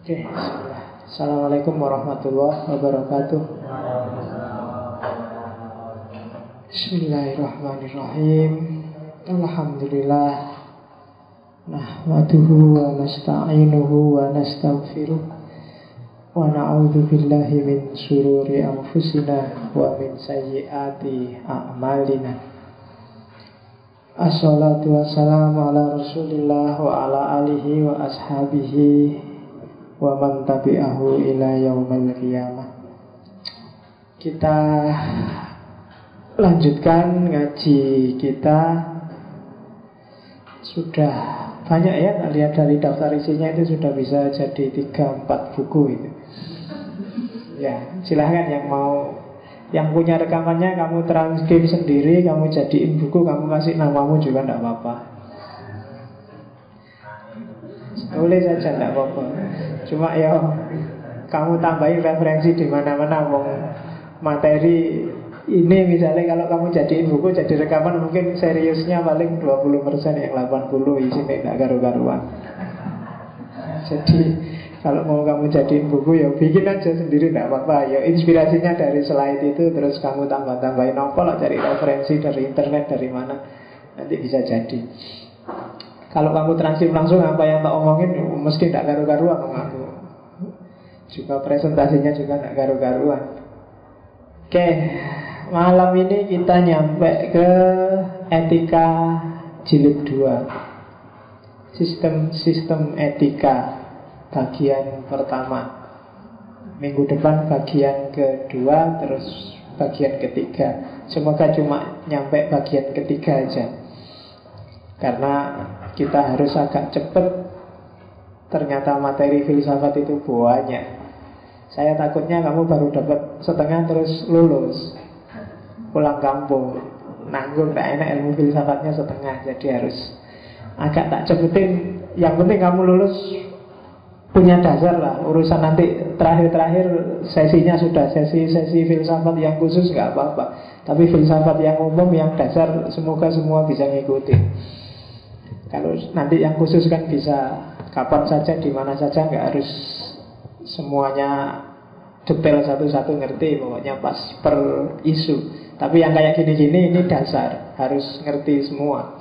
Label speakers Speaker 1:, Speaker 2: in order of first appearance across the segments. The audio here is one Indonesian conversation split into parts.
Speaker 1: Oke, Assalamualaikum warahmatullahi wabarakatuh. Bismillahirrahmanirrahim. Alhamdulillah. Nahmaduhu wa nasta'inuhu wa nastaghfiruh. Wa na'udzu billahi min syururi anfusina wa min sayyiati a'malina. Assalatu wassalamu ala Rasulillah wa ala alihi wa ashabihi wa man tabi'ahu ila yaumil qiyamah. Kita lanjutkan ngaji kita. Sudah banyak ya, lihat dari daftar isinya itu sudah bisa jadi 3-4 buku itu. Ya, silahkan yang mau, yang punya rekamannya kamu transkrip sendiri, kamu jadiin buku, kamu kasih namamu juga tidak apa-apa. Boleh saja, tidak apa-apa. Cuma ya kamu tambahin referensi di mana-mana. Materi ini misalnya kalau kamu jadiin buku, jadi rekaman, mungkin seriusnya paling 20%, yang 80 isinya tidak karu-karuan. Jadi kalau mau kamu jadiin buku ya bikin aja sendiri, tidak apa-apa. Ya inspirasinya dari slide itu, terus kamu tambah-tambahin apa lah, cari referensi dari internet, dari mana, nanti bisa jadi. Kalau kamu transkrip langsung apa yang tak omongin, mesti tidak karu-karuan aku. Juga presentasinya juga tidak karu-karuan. Oke, malam ini kita nyampe ke etika jilid 2, Sistem etika bagian pertama. Minggu depan bagian kedua, terus bagian ketiga. Semoga cuma nyampe bagian ketiga aja, karena kita harus agak cepat. Ternyata materi filsafat itu banyak. Saya takutnya kamu baru dapat setengah terus lulus, pulang kampung, nanggung, tak enak, ilmu filsafatnya setengah. Jadi harus agak tak cepetin. Yang penting kamu lulus, punya dasar lah. Urusan nanti terakhir-terakhir sesinya sudah sesi filsafat yang khusus nggak apa-apa. Tapi filsafat yang umum, yang dasar, semoga semua bisa ngikutin. Kalau nanti yang khusus kan bisa kapan saja, di mana saja, nggak harus semuanya detail satu-satu ngerti, pokoknya pas per isu. Tapi yang kayak gini-gini ini dasar, harus ngerti semua.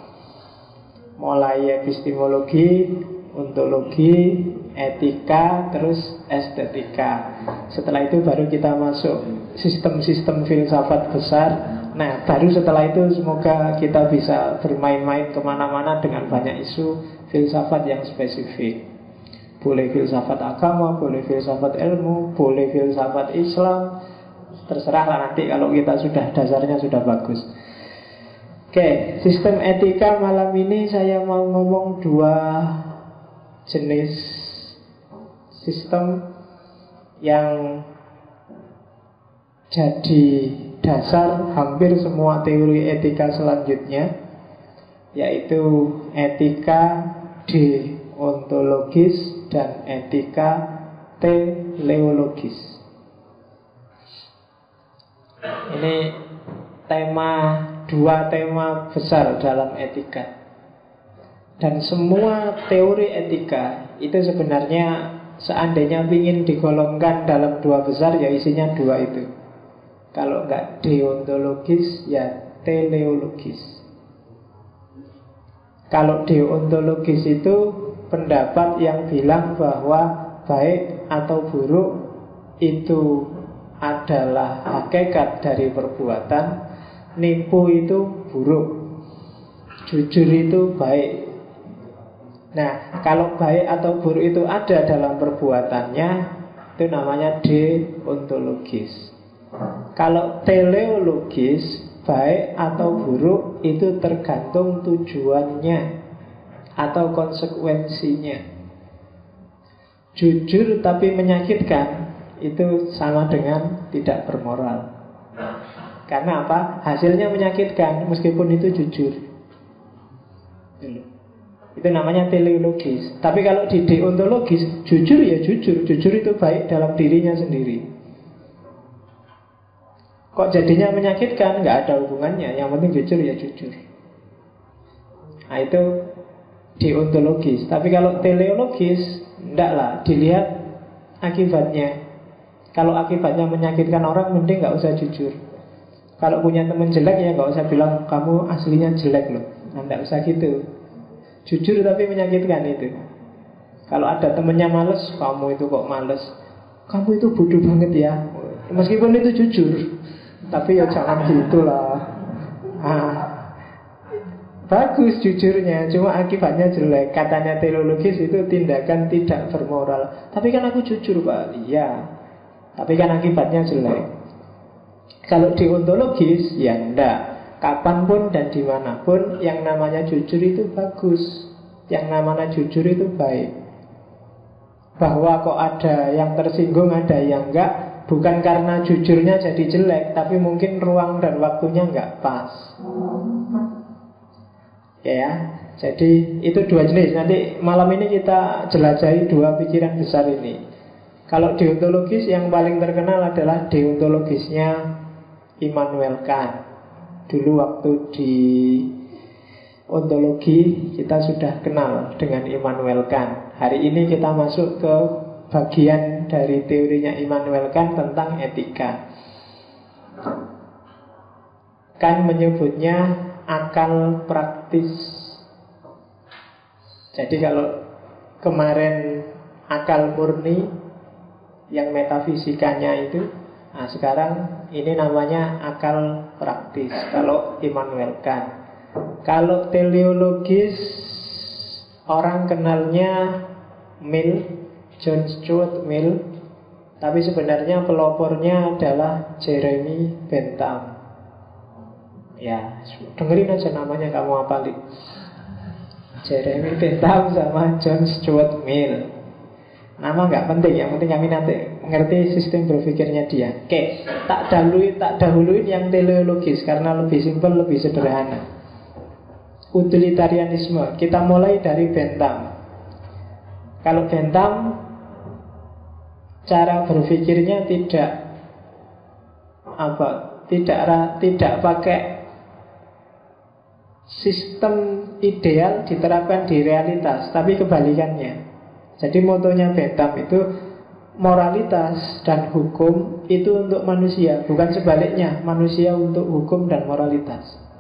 Speaker 1: Mulai epistemologi, ontologi, etika, terus estetika. Setelah itu baru kita masuk sistem-sistem filsafat besar. Nah, baru setelah itu semoga kita bisa bermain-main kemana-mana dengan banyak isu filsafat yang spesifik. Boleh filsafat agama, boleh filsafat ilmu, boleh filsafat Islam. Terserahlah nanti kalau kita sudah dasarnya sudah bagus. Oke, sistem etika malam ini saya mau ngomong 2 jenis sistem yang jadi dasar hampir semua teori etika selanjutnya, yaitu etika deontologis dan etika teleologis. Ini dua tema besar dalam etika. Dan semua teori etika itu sebenarnya seandainya ingin digolongkan dalam 2 besar, ya isinya 2 itu. Kalau enggak deontologis, ya teleologis. Kalau deontologis itu pendapat yang bilang bahwa baik atau buruk itu adalah hakikat dari perbuatan. Nipu itu buruk, jujur itu baik. Nah, kalau baik atau buruk itu ada dalam perbuatannya, itu namanya deontologis. Kalau teleologis, baik atau buruk itu tergantung tujuannya atau konsekuensinya. Jujur tapi menyakitkan, itu sama dengan tidak bermoral. Karena apa? Hasilnya menyakitkan meskipun itu jujur. Itu namanya teleologis. Tapi kalau di deontologis, jujur ya jujur. Jujur itu baik dalam dirinya sendiri. Kok jadinya menyakitkan? Nggak ada hubungannya. Yang penting jujur ya jujur. Nah itu deontologis. Tapi kalau teleologis, enggak lah, dilihat akibatnya. Kalau akibatnya menyakitkan orang, mending gak usah jujur. Kalau punya teman jelek ya gak usah bilang kamu aslinya jelek loh. Nah, gak usah gitu. Jujur tapi menyakitkan itu. Kalau ada temennya males, kamu itu kok males, kamu itu bodoh banget ya. Meskipun itu jujur, tapi ya jangan gitulah. Bagus jujurnya, cuma akibatnya jelek. Katanya teleologis itu tindakan tidak bermoral. Tapi kan aku jujur Pak. Iya, tapi kan akibatnya jelek. Kalau deontologis, ya enggak. Kapanpun dan dimanapun yang namanya jujur itu bagus. Yang namanya jujur itu baik. Bahwa kok ada yang tersinggung, ada yang enggak, bukan karena jujurnya jadi jelek, tapi mungkin ruang dan waktunya enggak pas. Ya, jadi itu dua jenis. Nanti malam ini kita jelajahi dua pikiran besar ini. Kalau deontologis yang paling terkenal adalah deontologisnya Immanuel Kant. Dulu waktu di ontologi kita sudah kenal dengan Immanuel Kant. Hari ini kita masuk ke bagian dari teorinya Immanuel Kant tentang etika. Kant menyebutnya akal praktis. Jadi kalau kemarin akal murni yang metafisikanya itu, nah sekarang ini namanya akal praktis kalau Immanuel Kant. Kalau teleologis orang kenalnya Mill, John Stuart Mill, tapi sebenarnya pelopornya adalah Jeremy Bentham. Ya, dengerin aja namanya, kamu hafalin. Jeremy Bentham sama John Stuart Mill. Nama nggak penting, yang penting kami nanti ngerti sistem berpikirnya dia. Oke, tak dahuluin yang teleologis karena lebih simpel, lebih sederhana. Utilitarianisme. Kita mulai dari Bentham. Kalau Bentham, cara berpikirnya tidak pakai sistem ideal diterapkan di realitas, tapi kebalikannya. Jadi motonya Bentham itu moralitas dan hukum itu untuk manusia, bukan sebaliknya, manusia untuk hukum dan moralitas.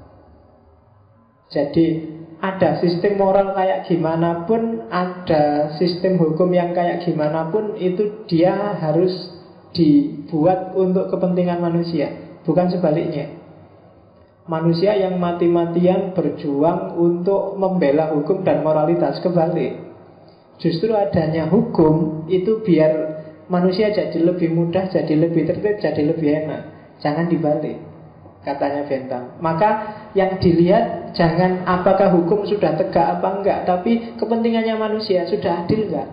Speaker 1: Jadi ada sistem moral kayak gimana pun, ada sistem hukum yang kayak gimana pun, itu dia harus dibuat untuk kepentingan manusia, bukan sebaliknya. Manusia yang mati-matian berjuang untuk membela hukum dan moralitas, kebalik. Justru adanya hukum itu biar manusia jadi lebih mudah, jadi lebih tertib, jadi lebih enak. Jangan dibalik, katanya Bentham. Maka yang dilihat jangan apakah hukum sudah tegak apa enggak, tapi kepentingannya manusia sudah adil enggak.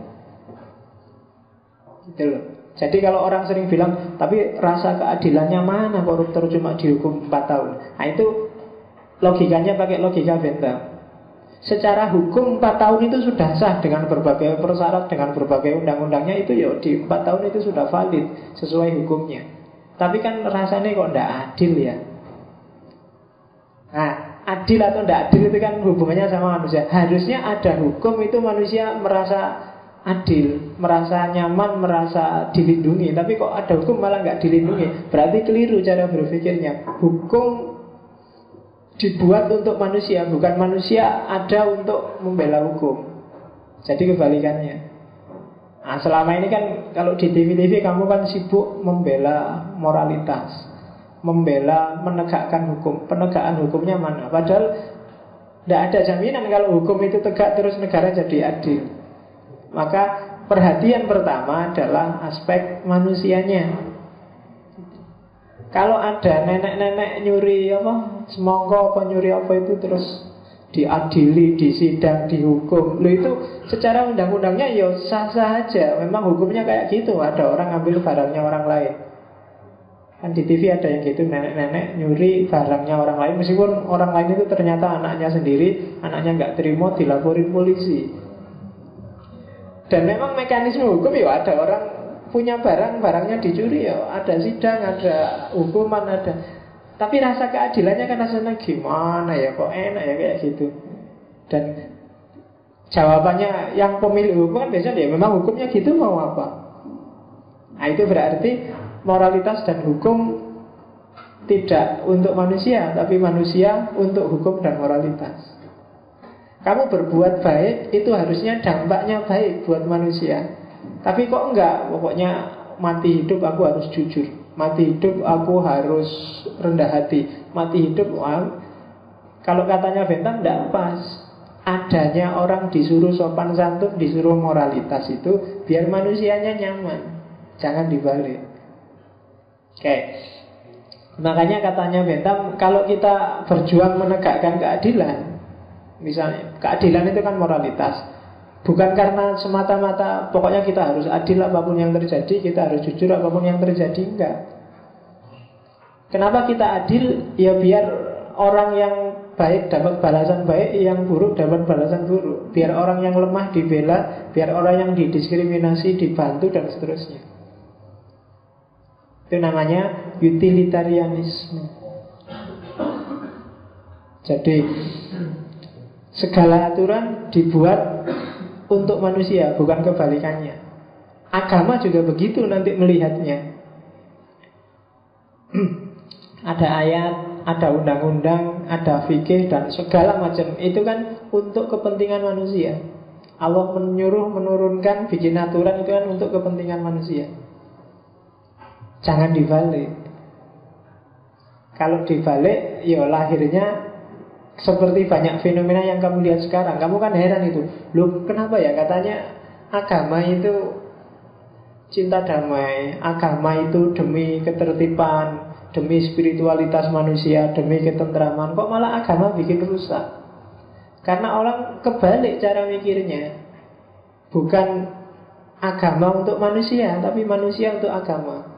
Speaker 1: Gitu loh. Jadi kalau orang sering bilang, tapi rasa keadilannya mana, koruptor cuma dihukum 4 tahun. Nah itu logikanya pakai logika Bentham. Secara hukum 4 tahun itu sudah sah dengan berbagai persyarat, dengan berbagai undang-undangnya, itu ya di 4 tahun itu sudah valid sesuai hukumnya. Tapi kan rasanya kok tidak adil ya. Nah, adil atau tidak adil itu kan hubungannya sama manusia. Harusnya ada hukum itu manusia merasa adil, merasa nyaman, merasa dilindungi. Tapi kok ada hukum malah nggak dilindungi, berarti keliru cara berpikirnya. Hukum dibuat untuk manusia, bukan manusia ada untuk membela hukum. Jadi kebalikannya. Nah, selama ini kan kalau di TV-TV kamu kan sibuk membela moralitas, membela menegakkan hukum. Penegakan hukumnya mana? Padahal tidak ada jaminan kalau hukum itu tegak terus negara jadi adil. Maka perhatian pertama adalah aspek manusianya. Kalau ada nenek-nenek nyuri semongko apa nyuri apa itu terus diadili, disidang, dihukum. Loh itu secara undang-undangnya ya sah-sah aja. Memang hukumnya kayak gitu. Ada orang ngambil barangnya orang lain. Kan di TV ada yang gitu, nenek-nenek nyuri barangnya orang lain, meskipun orang lain itu ternyata anaknya sendiri, anaknya nggak terima, dilaporin polisi. Dan memang mekanisme hukum ya ada orang punya barang, barangnya dicuri ya ada sidang, ada hukuman, ada. Tapi rasa keadilannya kan rasanya gimana ya, kok enak ya kayak gitu. Dan jawabannya yang pemilik hukum kan biasanya ya memang hukumnya gitu, mau apa. Nah, itu berarti moralitas dan hukum tidak untuk manusia, tapi manusia untuk hukum dan moralitas. Kamu berbuat baik, itu harusnya dampaknya baik buat manusia. Tapi kok enggak, pokoknya mati hidup aku harus jujur, mati hidup aku harus rendah hati, mati hidup, kalau katanya Bentham enggak pas. Adanya orang disuruh sopan santun, disuruh moralitas itu biar manusianya nyaman, jangan dibalik. Oke. Makanya katanya Bentham, kalau kita berjuang menegakkan keadilan, misalnya keadilan itu kan moralitas, bukan karena semata-mata pokoknya kita harus adil apapun yang terjadi, kita harus jujur apapun yang terjadi, enggak. Kenapa kita adil? Ya biar orang yang baik dapat balasan baik, yang buruk dapat balasan buruk. Biar orang yang lemah dibela, biar orang yang didiskriminasi dibantu, dan seterusnya. Itu namanya utilitarianisme. Jadi segala aturan dibuat untuk manusia, bukan kebalikannya. Agama juga begitu nanti melihatnya. Ada ayat, ada undang-undang, ada fikih, dan segala macam. Itu kan untuk kepentingan manusia. Allah menyuruh, menurunkan, bikin aturan, itu kan untuk kepentingan manusia. Jangan dibalik. Kalau dibalik, ya lahirnya seperti banyak fenomena yang kamu lihat sekarang. Kamu kan heran itu, loh kenapa ya katanya agama itu cinta damai, agama itu demi ketertiban, demi spiritualitas manusia, demi ketentraman. Kok malah agama bikin rusak? Karena orang kebalik cara mikirnya. Bukan agama untuk manusia, tapi manusia untuk agama.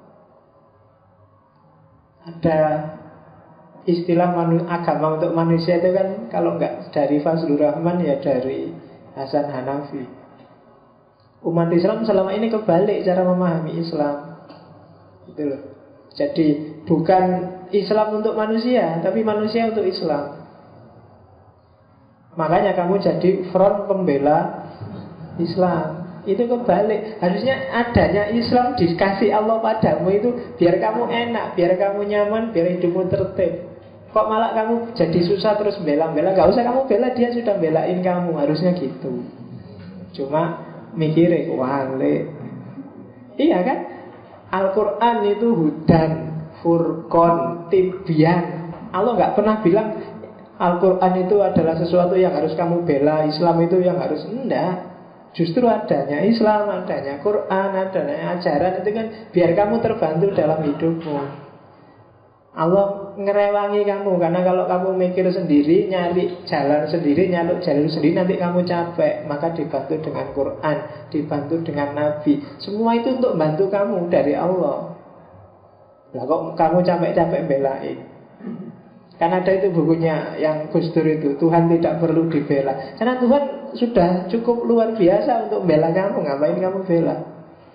Speaker 1: Ada istilah agama untuk manusia itu kan, kalau nggak dari Fazlur Rahman ya dari Hasan Hanafi. Umat Islam selama ini kebalik cara memahami Islam. Gitu loh. Jadi bukan Islam untuk manusia, tapi manusia untuk Islam. Makanya kamu jadi front pembela Islam. Itu kebalik. Harusnya adanya Islam dikasih Allah padamu itu biar kamu enak, biar kamu nyaman, biar hidupmu tertib. Kok malah kamu jadi susah terus bela-bela? Gak usah kamu bela, dia sudah belain kamu. Harusnya gitu. Cuma mikirin wale. Iya kan? Al-Quran itu hudan, furqan, tibyan. Allah gak pernah bilang Al-Quran itu adalah sesuatu yang harus kamu bela, Islam itu yang harus. Enggak. Justru adanya Islam, adanya Quran, adanya ajaran itu kan biar kamu terbantu dalam hidupmu. Allah ngerewangi kamu, karena kalau kamu mikir sendiri, nyari jalan sendiri, nyaluk jalur sendiri, nanti kamu capek. Maka dibantu dengan Quran, dibantu dengan Nabi. Semua itu untuk bantu kamu dari Allah. Lah kok kamu capek-capek belain? Kan ada itu bukunya yang Gus Dur itu, Tuhan tidak perlu dibela. Karena Tuhan sudah cukup luar biasa untuk bela kamu. Ngapain kamu bela?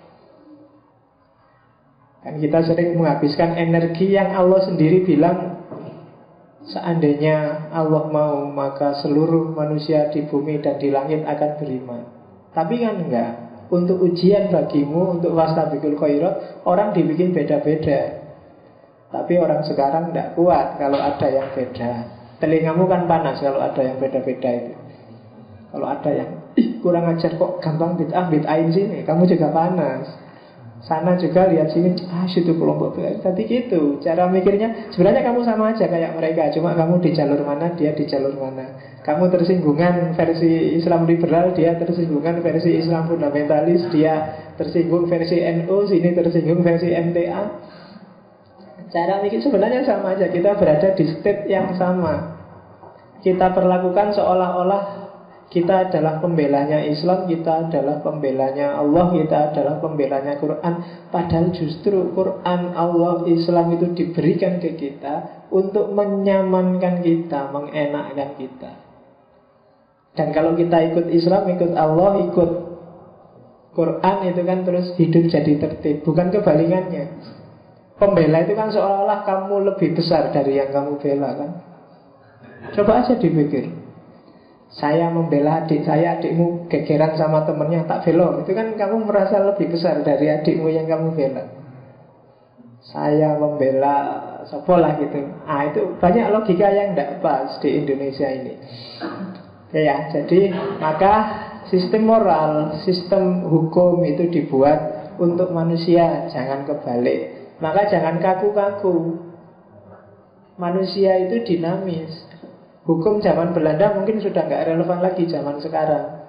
Speaker 1: Kan kita sering menghabiskan energi yang Allah sendiri bilang, seandainya Allah mau, maka seluruh manusia di bumi dan di langit akan beriman. Tapi kan enggak. Untuk ujian bagimu, untuk wastabiqul khairat, orang dibikin beda-beda. Tapi orang sekarang tidak kuat kalau ada yang beda. Telingamu kan panas kalau ada yang beda-beda itu. Kalau ada yang kurang ajar kok gampang bid'ahin sini, kamu juga panas. Sana juga lihat sini, situ kelompok bid'ah. Tadi gitu, cara mikirnya sebenarnya kamu sama aja kayak mereka. Cuma kamu di jalur mana, dia di jalur mana. Kamu tersinggungan versi Islam liberal, dia tersinggungan versi Islam fundamentalis, dia tersinggung versi NU, sini tersinggung versi MTA. Cara mikir sebenarnya sama aja. Kita berada di state yang sama. Kita perlakukan seolah-olah kita adalah pembelanya Islam, kita adalah pembelanya Allah, kita adalah pembelanya Quran. Padahal justru Quran, Allah, Islam itu diberikan ke kita untuk menyamankan kita, mengenakkan kita. Dan kalau kita ikut Islam, ikut Allah, ikut Quran, itu kan terus hidup jadi tertib. Bukan kebalikannya. Pembela itu kan seolah-olah kamu lebih besar dari yang kamu bela kan. Coba aja dipikir. Saya membela adik saya, adikmu gegeran sama temennya tak bela. Itu kan kamu merasa lebih besar dari adikmu yang kamu bela. Saya membela sekolah gitu. Itu banyak logika yang tidak pas di Indonesia ini. Ya, jadi maka sistem moral, sistem hukum itu dibuat untuk manusia, jangan kebalik. Maka jangan kaku-kaku. Manusia itu dinamis. Hukum zaman Belanda mungkin sudah nggak relevan lagi zaman sekarang.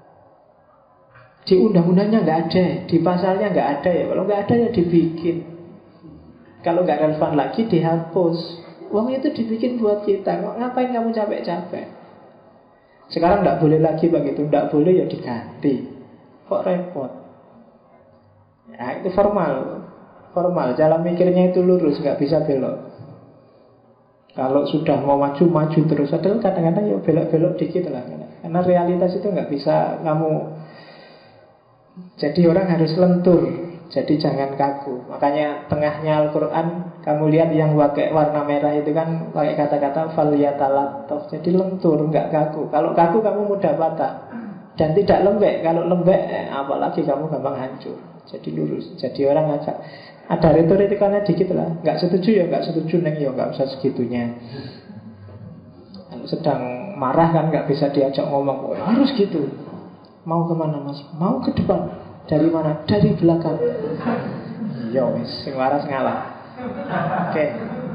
Speaker 1: Di undang-undangnya nggak ada, di pasalnya nggak ada ya. Kalau nggak ada ya dibikin. Kalau nggak relevan lagi dihapus. Uang itu dibikin buat kita. Ngapain kamu capek-capek? Sekarang nggak boleh lagi begitu, nggak boleh ya diganti. Kok repot? Ya itu formal. Jalan mikirnya itu lurus, nggak bisa belok. Kalau sudah mau maju terus. Padahal kadang-kadang ya belok-belok dikit lah. Karena realitas itu nggak bisa kamu. Jadi orang harus lentur. Jadi jangan kaku. Makanya tengahnya Al-Quran, kamu lihat yang pakai warna merah itu kan pakai kata-kata faliyatalattof. Jadi lentur, nggak kaku. Kalau kaku kamu mudah patah. Dan tidak lembek. Kalau lembek apalagi kamu gampang hancur. Jadi lurus. Jadi orang agak ada retorikanya dikit lah. Nggak setuju ya nggak setuju, neng ya nggak usah segitunya. Kalau sedang marah kan nggak bisa diajak ngomong. Oh, harus gitu. Mau kemana mas? Mau ke depan. Dari mana? Dari belakang. Yo wis, sing waras ngalah. Oke.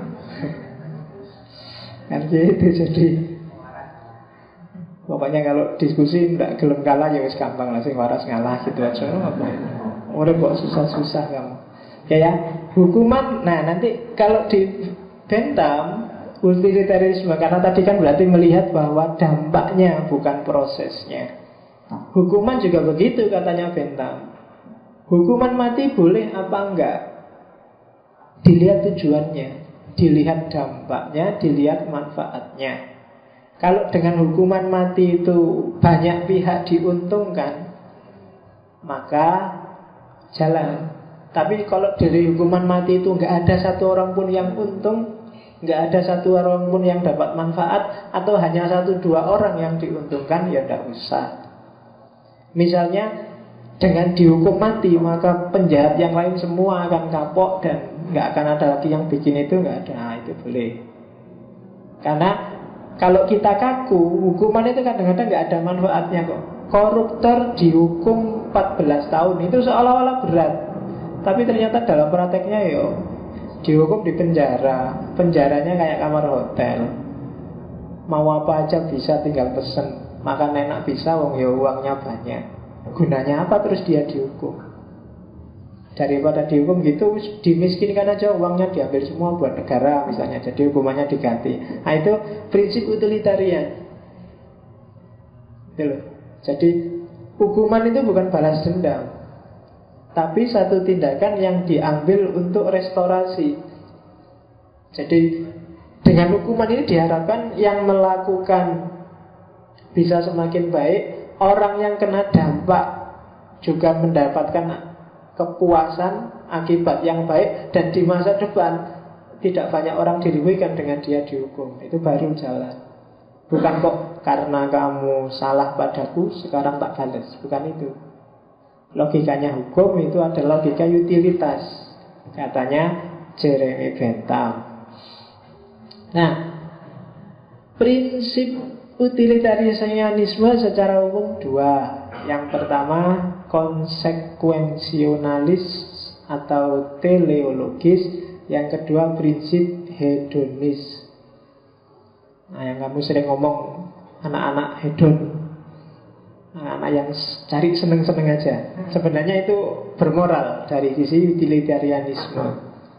Speaker 1: Kan gitu jadi. Pokoknya kalau diskusi nggak gelem kalah ya wis gampang lah, sing waras ngalah gitu aja. Udah kok susah-susah kamu. Ya, hukuman. Nah nanti kalau di Bentham utilitarisme, karena tadi kan berarti melihat bahwa dampaknya bukan prosesnya. Hukuman juga begitu katanya Bentham. Hukuman mati boleh apa enggak? Dilihat tujuannya, dilihat dampaknya, dilihat manfaatnya. Kalau dengan hukuman mati itu banyak pihak diuntungkan, maka jalan. Tapi kalau dari hukuman mati itu nggak ada satu orang pun yang untung, nggak ada satu orang pun yang dapat manfaat, atau hanya 1-2 orang yang diuntungkan, ya tidak usah. Misalnya dengan dihukum mati, maka penjahat yang lain semua akan kapok dan nggak akan ada lagi yang bikin itu, nggak ada. Nah, itu boleh. Karena kalau kita kaku, hukuman itu kadang-kadang nggak ada manfaatnya kok. Koruptor dihukum 14 tahun itu seolah-olah berat. Tapi ternyata dalam prakteknya dihukum di penjara. Penjaranya kayak kamar hotel. Mau apa aja bisa, tinggal pesen. Makan enak bisa, uangnya banyak. Gunanya apa terus dia dihukum? Daripada dihukum gitu, dimiskinkan aja, uangnya diambil semua buat negara misalnya. Jadi hukumannya diganti. Nah itu prinsip utilitarian. Jadi hukuman itu bukan balas dendam, tapi satu tindakan yang diambil untuk restorasi. Jadi dengan hukuman ini diharapkan yang melakukan bisa semakin baik, orang yang kena dampak juga mendapatkan kepuasan akibat yang baik, dan di masa depan tidak banyak orang dirugikan dengan dia dihukum. Itu baru jalan. Bukan kok karena kamu salah padaku sekarang tak balas. Bukan itu. Logikanya hukum itu adalah logika utilitas, katanya Jeremy Bentham. Nah, prinsip utilitarianisme secara umum 2. Yang pertama konsekuensionalis atau teleologis. Yang kedua prinsip hedonis. Nah, yang kamu sering ngomong anak-anak hedon, anak-anak yang cari seneng-seneng aja. Sebenarnya itu bermoral dari sisi utilitarianisme.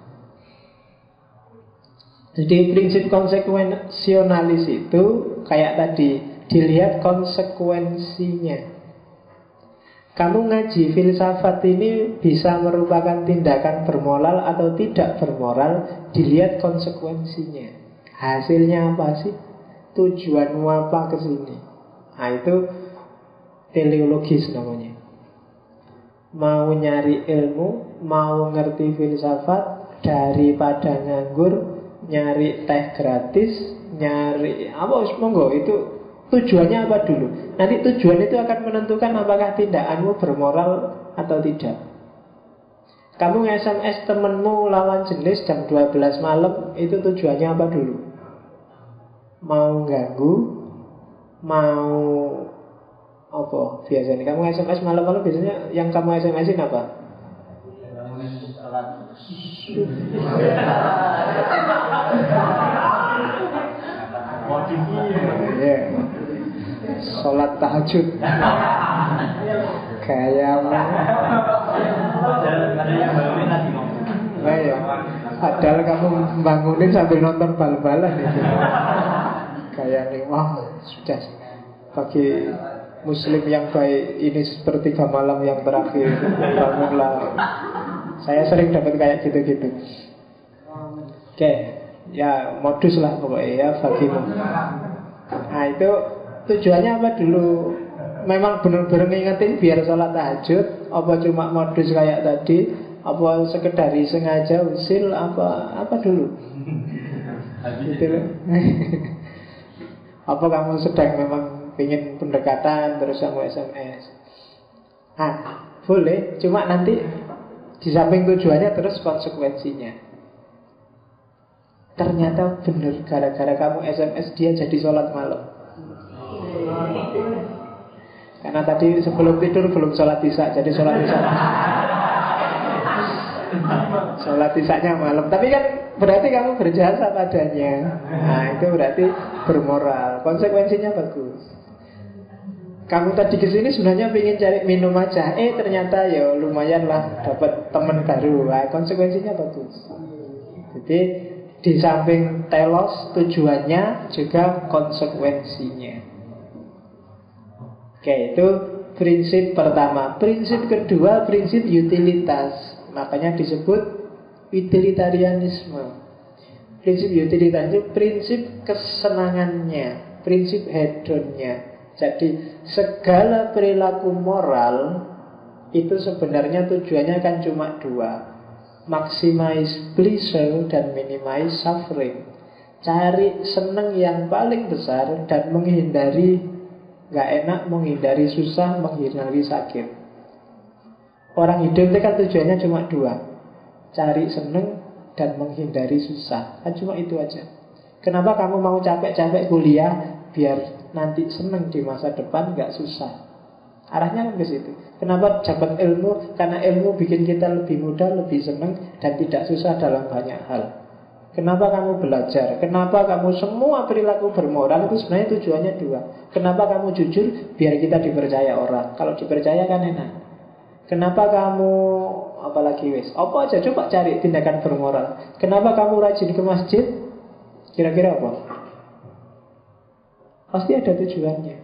Speaker 1: Jadi prinsip konsekuensionalis itu kayak tadi, dilihat konsekuensinya. Kamu ngaji filsafat ini bisa merupakan tindakan bermoral atau tidak bermoral, dilihat konsekuensinya. Hasilnya apa sih? Tujuanmu apa ke sini? Nah itu teleologis namanya. Mau nyari ilmu, mau ngerti filsafat, daripada nganggur nyari teh gratis, nyari apa monggo itu Tujuannya apa dulu? Nanti tujuan itu akan menentukan apakah tindakanmu bermoral atau tidak. Kamu nge-SMS temenmu lawan jenis jam 12 malam, itu tujuannya apa dulu? Mau ganggu? Mau apa? Biasanya kamu SMS malam-malam, biasanya yang kamu SMS-in apa? Sholat tahajud. Kayamu. Nah ya, padahal kamu bangunin sambil nonton bal-balan itu. Kayaknya wah sudah bagi Muslim yang baik ini sepertiga malam yang terakhir, bangunlah. Saya sering dapat kayak gitu-gitu. Oke, ya modus lah pokoknya ya bagimu. Nah itu tujuannya apa dulu? Memang benar-benar ngingetin biar sholat tahajud, apa cuma modus kayak tadi, apa sekedar sengaja usil, apa dulu? Gitu loh. Apa kamu sedang memang ingin pendekatan terus kamu SMS? Ah, boleh, cuma nanti di samping tujuannya terus konsekuensinya. Ternyata benar gara-gara kamu SMS dia jadi sholat malam. Karena tadi sebelum tidur belum sholat isya, jadi sholat isya. Sholat isyanya malam. Tapi kan berarti kamu berjasa padanya. Nah itu berarti bermoral. Konsekuensinya bagus. Kamu tadi kesini sebenarnya ingin cari minum aja, ternyata ya lumayan lah dapat teman baru. Nah, konsekuensinya bagus. Jadi di samping telos tujuannya juga konsekuensinya. Oke, itu prinsip pertama. Prinsip kedua, prinsip utilitas. Makanya disebut utilitarianisme. Prinsip utilitas itu prinsip kesenangannya, prinsip hedonnya. Jadi segala perilaku moral itu sebenarnya tujuannya kan cuma dua: maximize pleasure dan minimize suffering. Cari seneng yang paling besar dan menghindari gak enak, menghindari susah, menghindari sakit. Orang hidup itu kan tujuannya cuma dua: cari seneng dan menghindari susah. Kan cuma itu aja. Kenapa kamu mau capek-capek kuliah? Biar nanti seneng di masa depan, gak susah. Arahnya kan ke situ. Kenapa dapat ilmu? Karena ilmu bikin kita lebih mudah, lebih senang, dan tidak susah dalam banyak hal. Kenapa kamu belajar? Kenapa kamu semua perilaku bermoral? Itu sebenarnya tujuannya dua. Kenapa kamu jujur? Biar kita dipercaya orang. Kalau dipercaya kan enak. Kenapa kamu apalagi wis? Apa aja coba cari tindakan bermoral. Kenapa kamu rajin ke masjid? Kira-kira apa? Pasti ada tujuannya.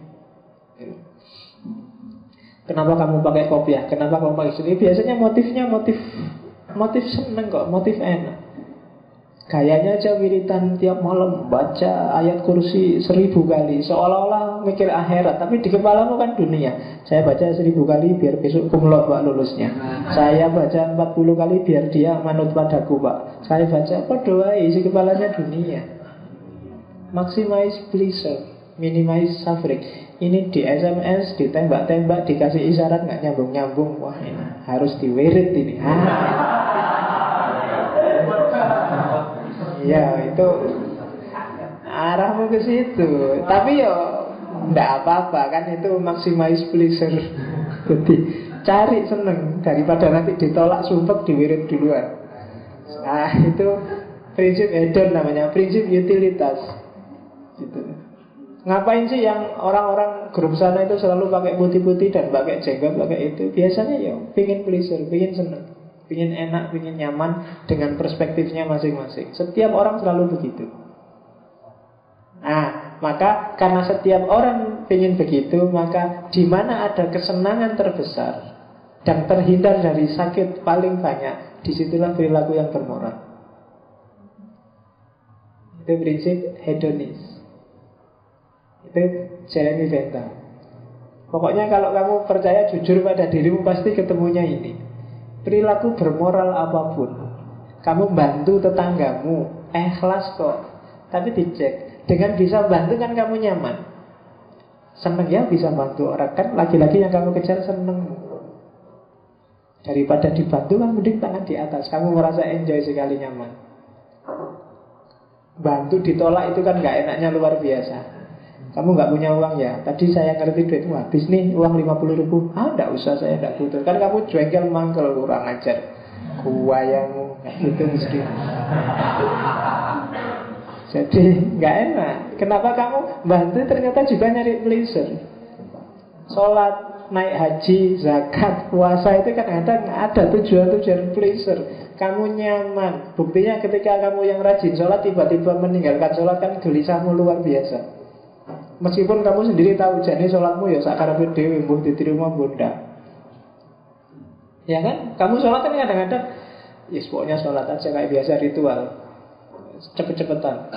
Speaker 1: Kenapa kamu pakai kopiah? Kenapa kamu pakai sini? Biasanya motifnya motif seneng kok, motif enak. Gayanya aja wiritan tiap malam baca ayat kursi 1000 kali, seolah-olah mikir akhirat, tapi di kepalamu kan dunia. Saya baca 1000 kali biar besok kumlot Pak lulusnya. Saya baca 40 kali biar dia manut padaku Pak. Saya baca apa doa isi kepalanya dunia. Maximize pleasure, minimize suffering. Ini di SMS, ditembak-tembak, dikasih isyarat nggak nyambung-nyambung. Wah ini harus diwirit ini. Ya itu arahmu ke situ. Tapi ya nggak apa-apa kan, itu maximize pleasure. Jadi cari seneng daripada nanti ditolak sumpek diwirit duluan. Nah itu prinsip hedon namanya, prinsip utilitas. Gitu. Ngapain sih yang orang-orang grup sana itu selalu pakai putih-putih dan pakai jenggot, pakai itu? Biasanya ya pingin pleasure, pingin seneng, pingin enak, pingin nyaman dengan perspektifnya masing-masing. Setiap orang selalu begitu. Nah, maka karena setiap orang pingin begitu, maka di mana ada kesenangan terbesar dan terhindar dari sakit paling banyak, disitulah perilaku yang bermoral. Itu prinsip hedonis. Itu Jeremy Bentham. Pokoknya kalau kamu percaya jujur pada dirimu, pasti ketemunya ini. Perilaku bermoral apapun, kamu bantu tetanggamu, ikhlas kok. Tapi dicek, dengan bisa bantu kan kamu nyaman. Seneng ya bisa bantu orang. Kan lagi-lagi yang kamu kejar seneng. Daripada dibantu kan mending tangan di atas. Kamu merasa enjoy sekali, nyaman. Bantu ditolak itu kan gak enaknya luar biasa. Kamu gak punya uang ya, tadi saya ngerti duitmu habis nih, uang 50 ribu. Gak usah, saya gak butuh. Kan kamu jengkel mangkel, kurang ajar. Kuayamu, gitu mesti. Jadi gak enak. Kenapa kamu bantu ternyata juga nyari pleasure. Sholat, naik haji, zakat, puasa itu kan ada tujuan-tujuan pleasure. Kamu nyaman. Buktinya ketika kamu yang rajin sholat tiba-tiba meninggalkan sholat kan gelisahmu luar biasa. Meskipun kamu sendiri tahu jadi sholatmu ya sakarepe dhewe mbuh diterima bunda. Ya kan? Kamu sholat kan kadang-kadang yes, pokoknya sholat aja kayak biasa ritual. Cepet-cepetan.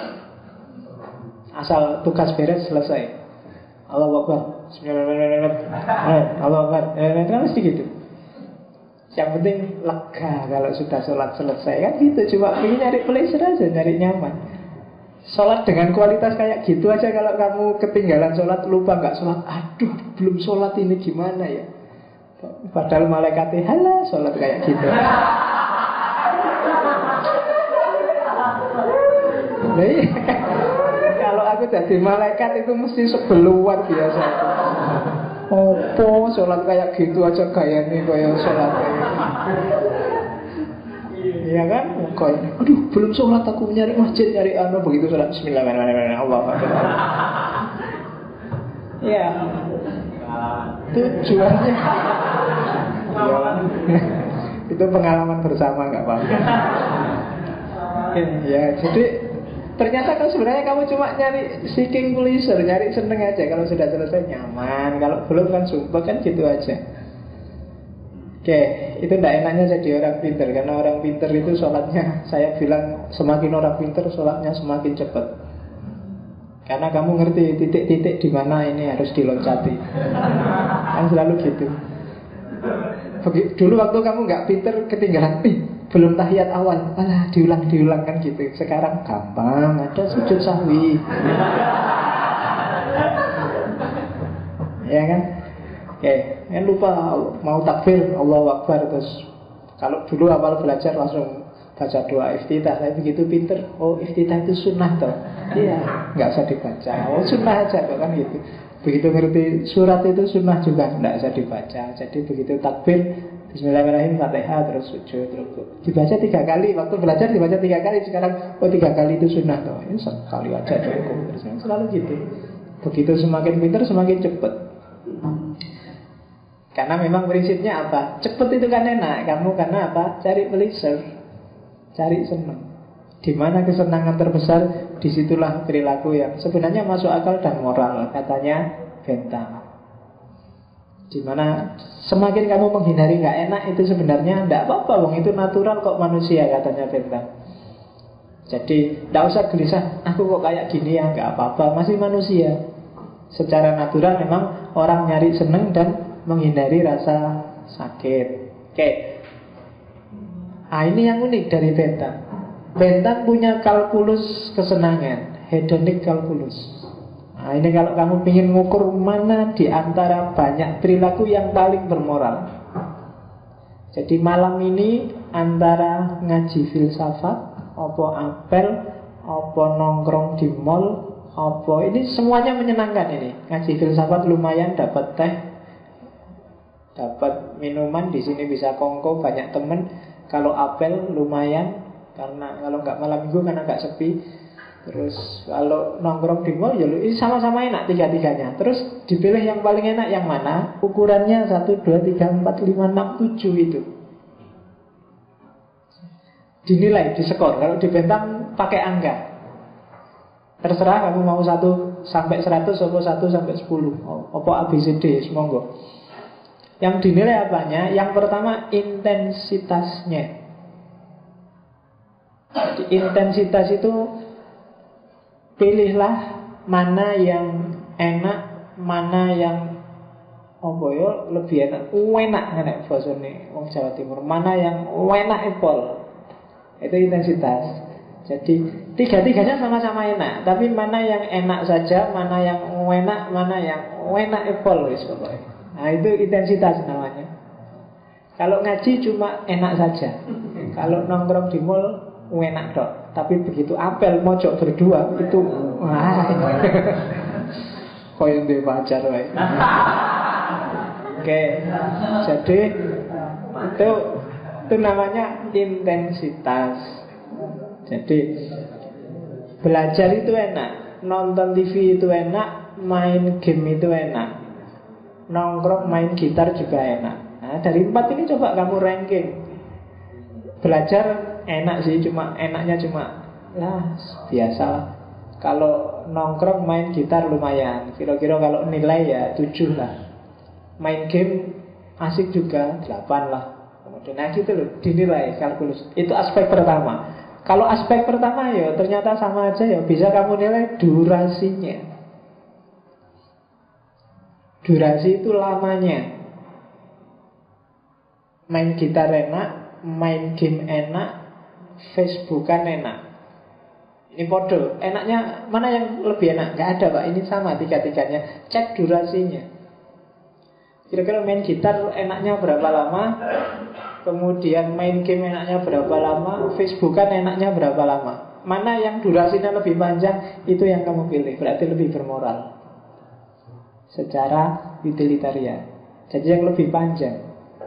Speaker 1: Asal tugas beres selesai. Allahu Akbar. Allahu Akbar. Kan mesti gitu. Yang penting lega kalau sudah sholat selesai. Kan gitu, cuma ingin nyari pleasure aja, nyari nyaman. Sholat dengan kualitas kayak gitu aja. Kalau kamu ketinggalan sholat, lupa gak sholat, aduh belum sholat ini gimana ya. Padahal malaikatnya halah sholat kayak gitu. Kalau aku jadi malaikat itu mesti sebel luar biasa. Opo sholat kayak gitu aja gayanya kayak sholat kayak gitu. Iya kan? Aduh belum sholat, aku nyari masjid, nyari begitu sholat bismillahirrahmanirrahim Allah Akbar. Iya. Tujuannya ya, itu pengalaman bersama, nggak apa-apa. Ya, jadi ternyata kan sebenarnya kamu cuma nyari seeking pleasure, nyari seneng aja. Kalau sudah selesai nyaman, kalau belum kan sumpah kan gitu aja. Oke, itu tidak enaknya jadi orang pinter. Karena orang pinter itu sholatnya, saya bilang semakin orang pinter sholatnya semakin cepat. Karena kamu ngerti titik-titik di mana ini harus diloncati. Kan selalu gitu. Dulu waktu kamu nggak pinter ketinggalan, belum tahiyat awal, alah diulang kan gitu. Sekarang gampang, ada sujud sahwi. Ya kan? Oke, lupa mau takbir Allahu Akbar. Terus kalau dulu awal belajar langsung baca doa iftitah. Saya begitu pinter, oh iftitah itu sunnah toh. Iya, nggak usah dibaca. Oh sunnah aja kok kan gitu. Begitu ngerti surat itu sunnah juga, nggak usah dibaca. Jadi begitu takbir bismillahirrahmanirrahim, Fatihah, terus sujud, terus dibaca 3 kali. Waktu belajar dibaca 3 kali, sekarang 3 kali itu sunnah toh. Ini sekali aja cukup. Selalu gitu. Begitu semakin pinter semakin cepet. Karena memang prinsipnya apa? Cepet itu kan enak. Kamu karena apa? Cari pleasure, cari senang. Di mana kesenangan terbesar, disitulah perilaku yang sebenarnya masuk akal dan moral. Katanya Bentham. Di mana semakin kamu menghindari nggak enak, itu sebenarnya nggak apa-apa, wong itu natural kok manusia, katanya Bentham. Jadi nggak usah gelisah, aku kok kayak gini ya, nggak apa-apa, masih manusia. Secara natural memang orang nyari seneng dan menghindari rasa sakit. Oke. Nah ini yang unik dari Bentham. Bentham punya kalkulus kesenangan, hedonic kalkulus. Nah ini kalau kamu ingin mengukur mana di antara banyak perilaku yang paling bermoral. Jadi malam ini antara ngaji filsafat, apa apel, apa nongkrong di mall, apa ini semuanya menyenangkan ini. Ngaji filsafat lumayan, dapat teh, dapat minuman, di sini bisa kongko, banyak temen. Kalau apel lumayan, karena kalau nggak malam minggu karena nggak sepi. Terus kalau nongkrong di mall ya ini sama-sama enak tiga-tiganya. Terus dipilih yang paling enak yang mana? Ukurannya 1, 2, 3, 4, 5, 6, 7 itu. Dinilai, diskor. Kalau di Bentham pakai angka. Terserah kamu mau 1 sampai 100 atau 1 sampai 10. Apa ABCD, semonggo. Yang dinilai apanya? Yang pertama intensitasnya. Jadi intensitas itu pilihlah mana yang enak, mana yang lebih enak. Enak nek basane wong Jawa Timur. Mana yang enak epol. Itu intensitas. Jadi tiga-tiganya sama-sama enak, tapi mana yang enak saja, mana yang enak, mana yang enak epol wis pokoknya. Nah itu intensitas namanya. Kalau ngaji cuma enak saja. Kalau nongkrong di mall enak dok. Tapi begitu apel mojok berdua itu koyo ndek pacar wae. Oke. Jadi itu namanya intensitas. Jadi belajar itu enak, nonton TV itu enak, main game itu enak, nongkrong main gitar juga enak. Nah, dari 4 ini coba kamu ranking. Belajar enak sih, cuma enaknya cuma biasa lah. Kalau nongkrong main gitar lumayan, kira-kira kalau nilai ya 7 lah. Main game asik juga 8 lah. Nah gitu loh, dinilai kalkulus. Itu aspek pertama. Kalau aspek pertama ya ternyata sama aja ya, bisa kamu nilai durasinya. Durasi itu lamanya. Main gitar enak, main game enak, Facebookan enak. Ini podo, enaknya mana yang lebih enak? Gak ada pak, ini sama tiga-tiganya. Cek durasinya. Kira-kira main gitar enaknya berapa lama? Kemudian main game enaknya berapa lama? Facebookan enaknya berapa lama? Mana yang durasinya lebih panjang? Itu yang kamu pilih, berarti lebih bermoral secara utilitarian. Jadi yang lebih panjang.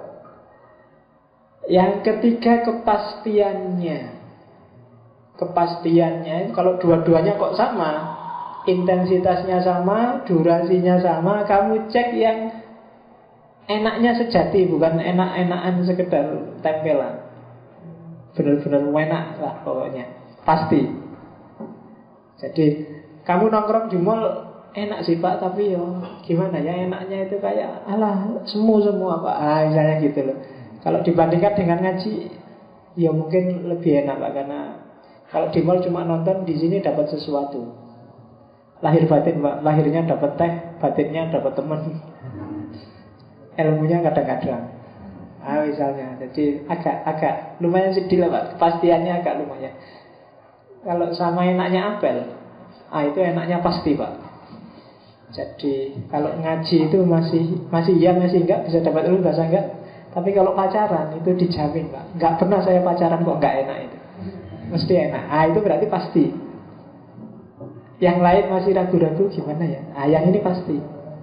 Speaker 1: Yang ketiga kepastiannya. Kepastiannya kalau dua-duanya kok sama, intensitasnya sama, durasinya sama, kamu cek yang enaknya sejati, bukan enak-enakan sekedar tempelan. Benar-benar enak lah pokoknya, pasti. Jadi kamu nongkrong di mall enak sih pak, tapi yo gimana ya, enaknya itu kayak alah semua pak, misalnya gitu loh. Kalau dibandingkan dengan ngaji, ya mungkin lebih enak pak, karena kalau di mall cuma nonton, di sini dapat sesuatu. Lahir batin pak, lahirnya dapat teh, batinnya dapat teman. Ilmunya kadang-kadang misalnya, jadi agak lumayan sedih lah pak, kepastiannya agak lumayan. Kalau sama enaknya apel, itu enaknya pasti pak. Jadi kalau ngaji itu masih iya masih enggak bisa dapat ilmu bahasa enggak. Tapi kalau pacaran itu dijamin pak, enggak pernah saya pacaran kok enggak enak itu, mesti enak. Itu berarti pasti. Yang lain masih ragu-ragu gimana ya, yang ini pasti.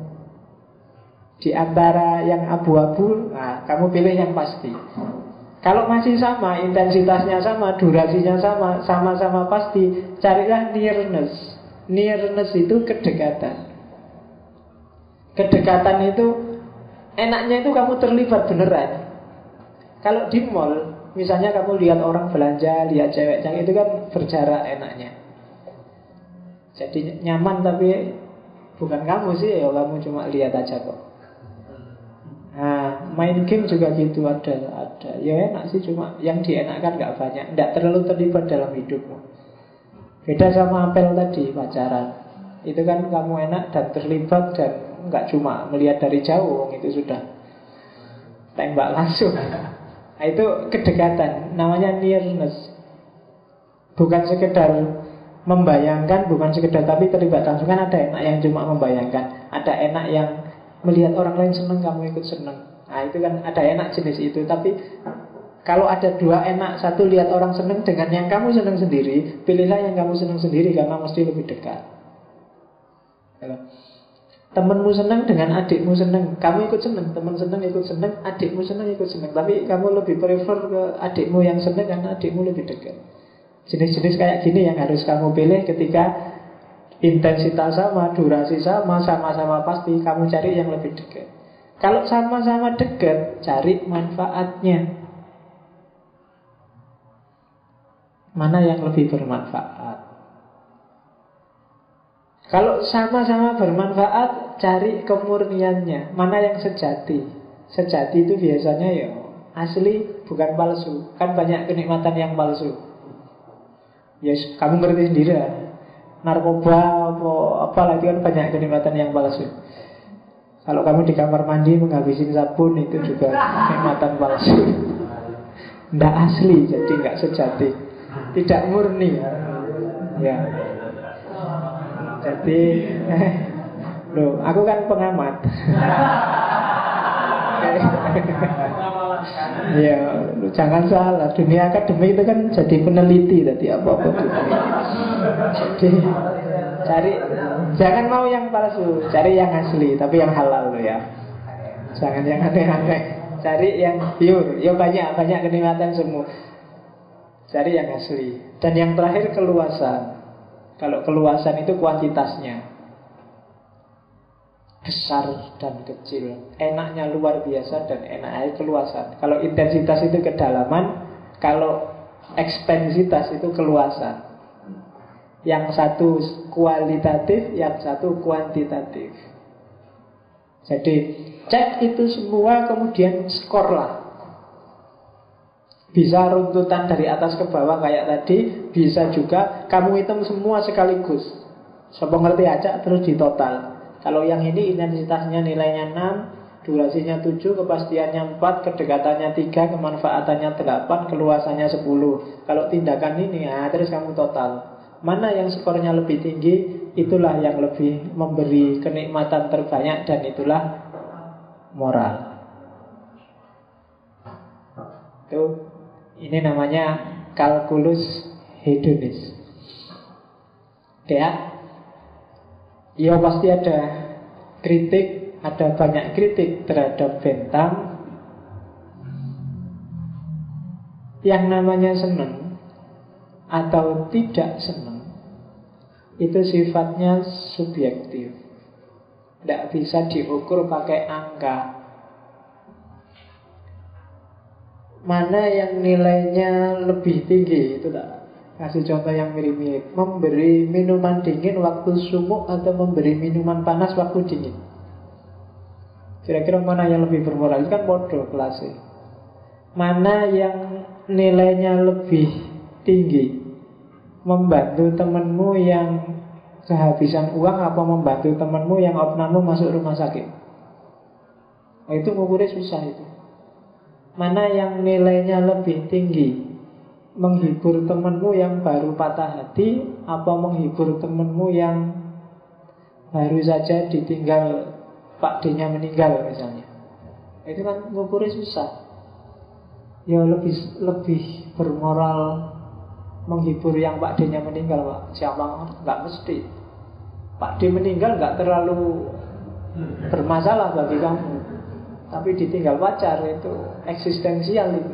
Speaker 1: Di antara yang abu-abu, kamu pilih yang pasti. Kalau masih sama, intensitasnya sama, durasinya sama, sama-sama pasti, carilah nearness. Nearness itu kedekatan. Kedekatan itu enaknya itu kamu terlibat beneran. Kalau di mall, misalnya kamu lihat orang belanja, lihat cewek cantik, itu kan berjarak enaknya. Jadi nyaman, tapi bukan kamu sih, ya kamu cuma lihat aja kok. Main game juga gitu, ada. Ya enak sih, cuma yang dienakkan gak banyak, tidak terlalu terlibat dalam hidupmu. Beda sama apel tadi, pacaran. Itu kan kamu enak dan terlibat, dan gak cuma melihat dari jauh, itu sudah tembak langsung. Itu kedekatan, namanya nearness. Bukan sekedar membayangkan, bukan sekedar tapi terlibat langsung. Kan ada enak yang cuma membayangkan, ada enak yang melihat orang lain senang, kamu ikut senang. Itu kan ada enak jenis itu. Tapi kalau ada dua enak, satu lihat orang senang dengan yang kamu senang sendiri, pilihlah yang kamu senang sendiri, karena mesti lebih dekat. Temenmu senang dengan adikmu senang, kamu ikut senang. Temen senang ikut senang, adikmu senang ikut senang. Tapi kamu lebih prefer ke adikmu yang senang, karena adikmu lebih dekat. Jenis-jenis kayak gini yang harus kamu pilih ketika intensitas sama, durasi sama, sama-sama pasti, kamu cari yang lebih dekat. Kalau sama-sama dekat, cari manfaatnya. Mana yang lebih bermanfaat? Kalau sama-sama bermanfaat, cari kemurniannya. Mana yang sejati? Sejati itu biasanya ya asli, bukan palsu. Kan banyak kenikmatan yang palsu. Yes, kamu ngerti sendiri lah. Narkoba apa lagi kan banyak kenikmatan yang palsu. Kalau kamu di kamar mandi menghabisin sabun, itu juga kenikmatan palsu. Tidak asli, jadi nggak sejati, tidak murni. Ya. Jadi Loh, aku kan pengamat. Ya, jangan salah. Dunia akademik itu kan jadi peneliti tadi apa-apa. Jadi cari, jangan mau yang palsu, cari yang asli, tapi yang halal loh ya. Jangan yang aneh-aneh. Cari yang pure. Ya banyak kenikmatan semua. Cari yang asli. Dan yang terakhir keluasan. Kalau keluasan itu kuantitasnya. Besar dan kecil, enaknya luar biasa dan enaknya keluasan. Kalau intensitas itu kedalaman, kalau ekstensitas itu keluasan. Yang satu kualitatif, yang satu kuantitatif. Jadi cek itu semua, kemudian skor lah. Bisa runtutan dari atas ke bawah kayak tadi, bisa juga kamu hitung semua sekaligus. Sopo ngerti aja terus ditotal. Kalau yang ini intensitasnya nilainya 6, durasinya 7, kepastiannya 4, kedekatannya 3, kemanfaatannya 8, keluasannya 10. Kalau tindakan ini, terus kamu total. Mana yang skornya lebih tinggi, itulah yang lebih memberi kenikmatan terbanyak, dan itulah moral. Ini namanya kalkulus hedonis. Oke ya? Ya pasti ada kritik, ada banyak kritik terhadap Bentham. Yang namanya senang atau tidak senang itu sifatnya subjektif, tidak bisa diukur pakai angka. Mana yang nilainya lebih tinggi, itu tak. Kasih contoh yang mirip-mirip. Memberi minuman dingin waktu sumuk atau memberi minuman panas waktu dingin. Kira-kira mana yang lebih bermoral? Itu kan bodoh kelasnya. Mana yang nilainya lebih tinggi? Membantu temanmu yang kehabisan uang, apa membantu temanmu yang opname masuk rumah sakit? Itu ngukurnya susah itu. Mana yang nilainya lebih tinggi? Menghibur temenmu yang baru patah hati, apa menghibur temenmu yang baru saja ditinggal Pak D-nya meninggal misalnya? Itu kan ngukurnya susah. Ya lebih bermoral menghibur yang Pak D-nya meninggal, Pak. Siapa? Nggak mesti. Pak D meninggal nggak terlalu bermasalah bagi kamu, tapi ditinggal pacar itu eksistensial itu.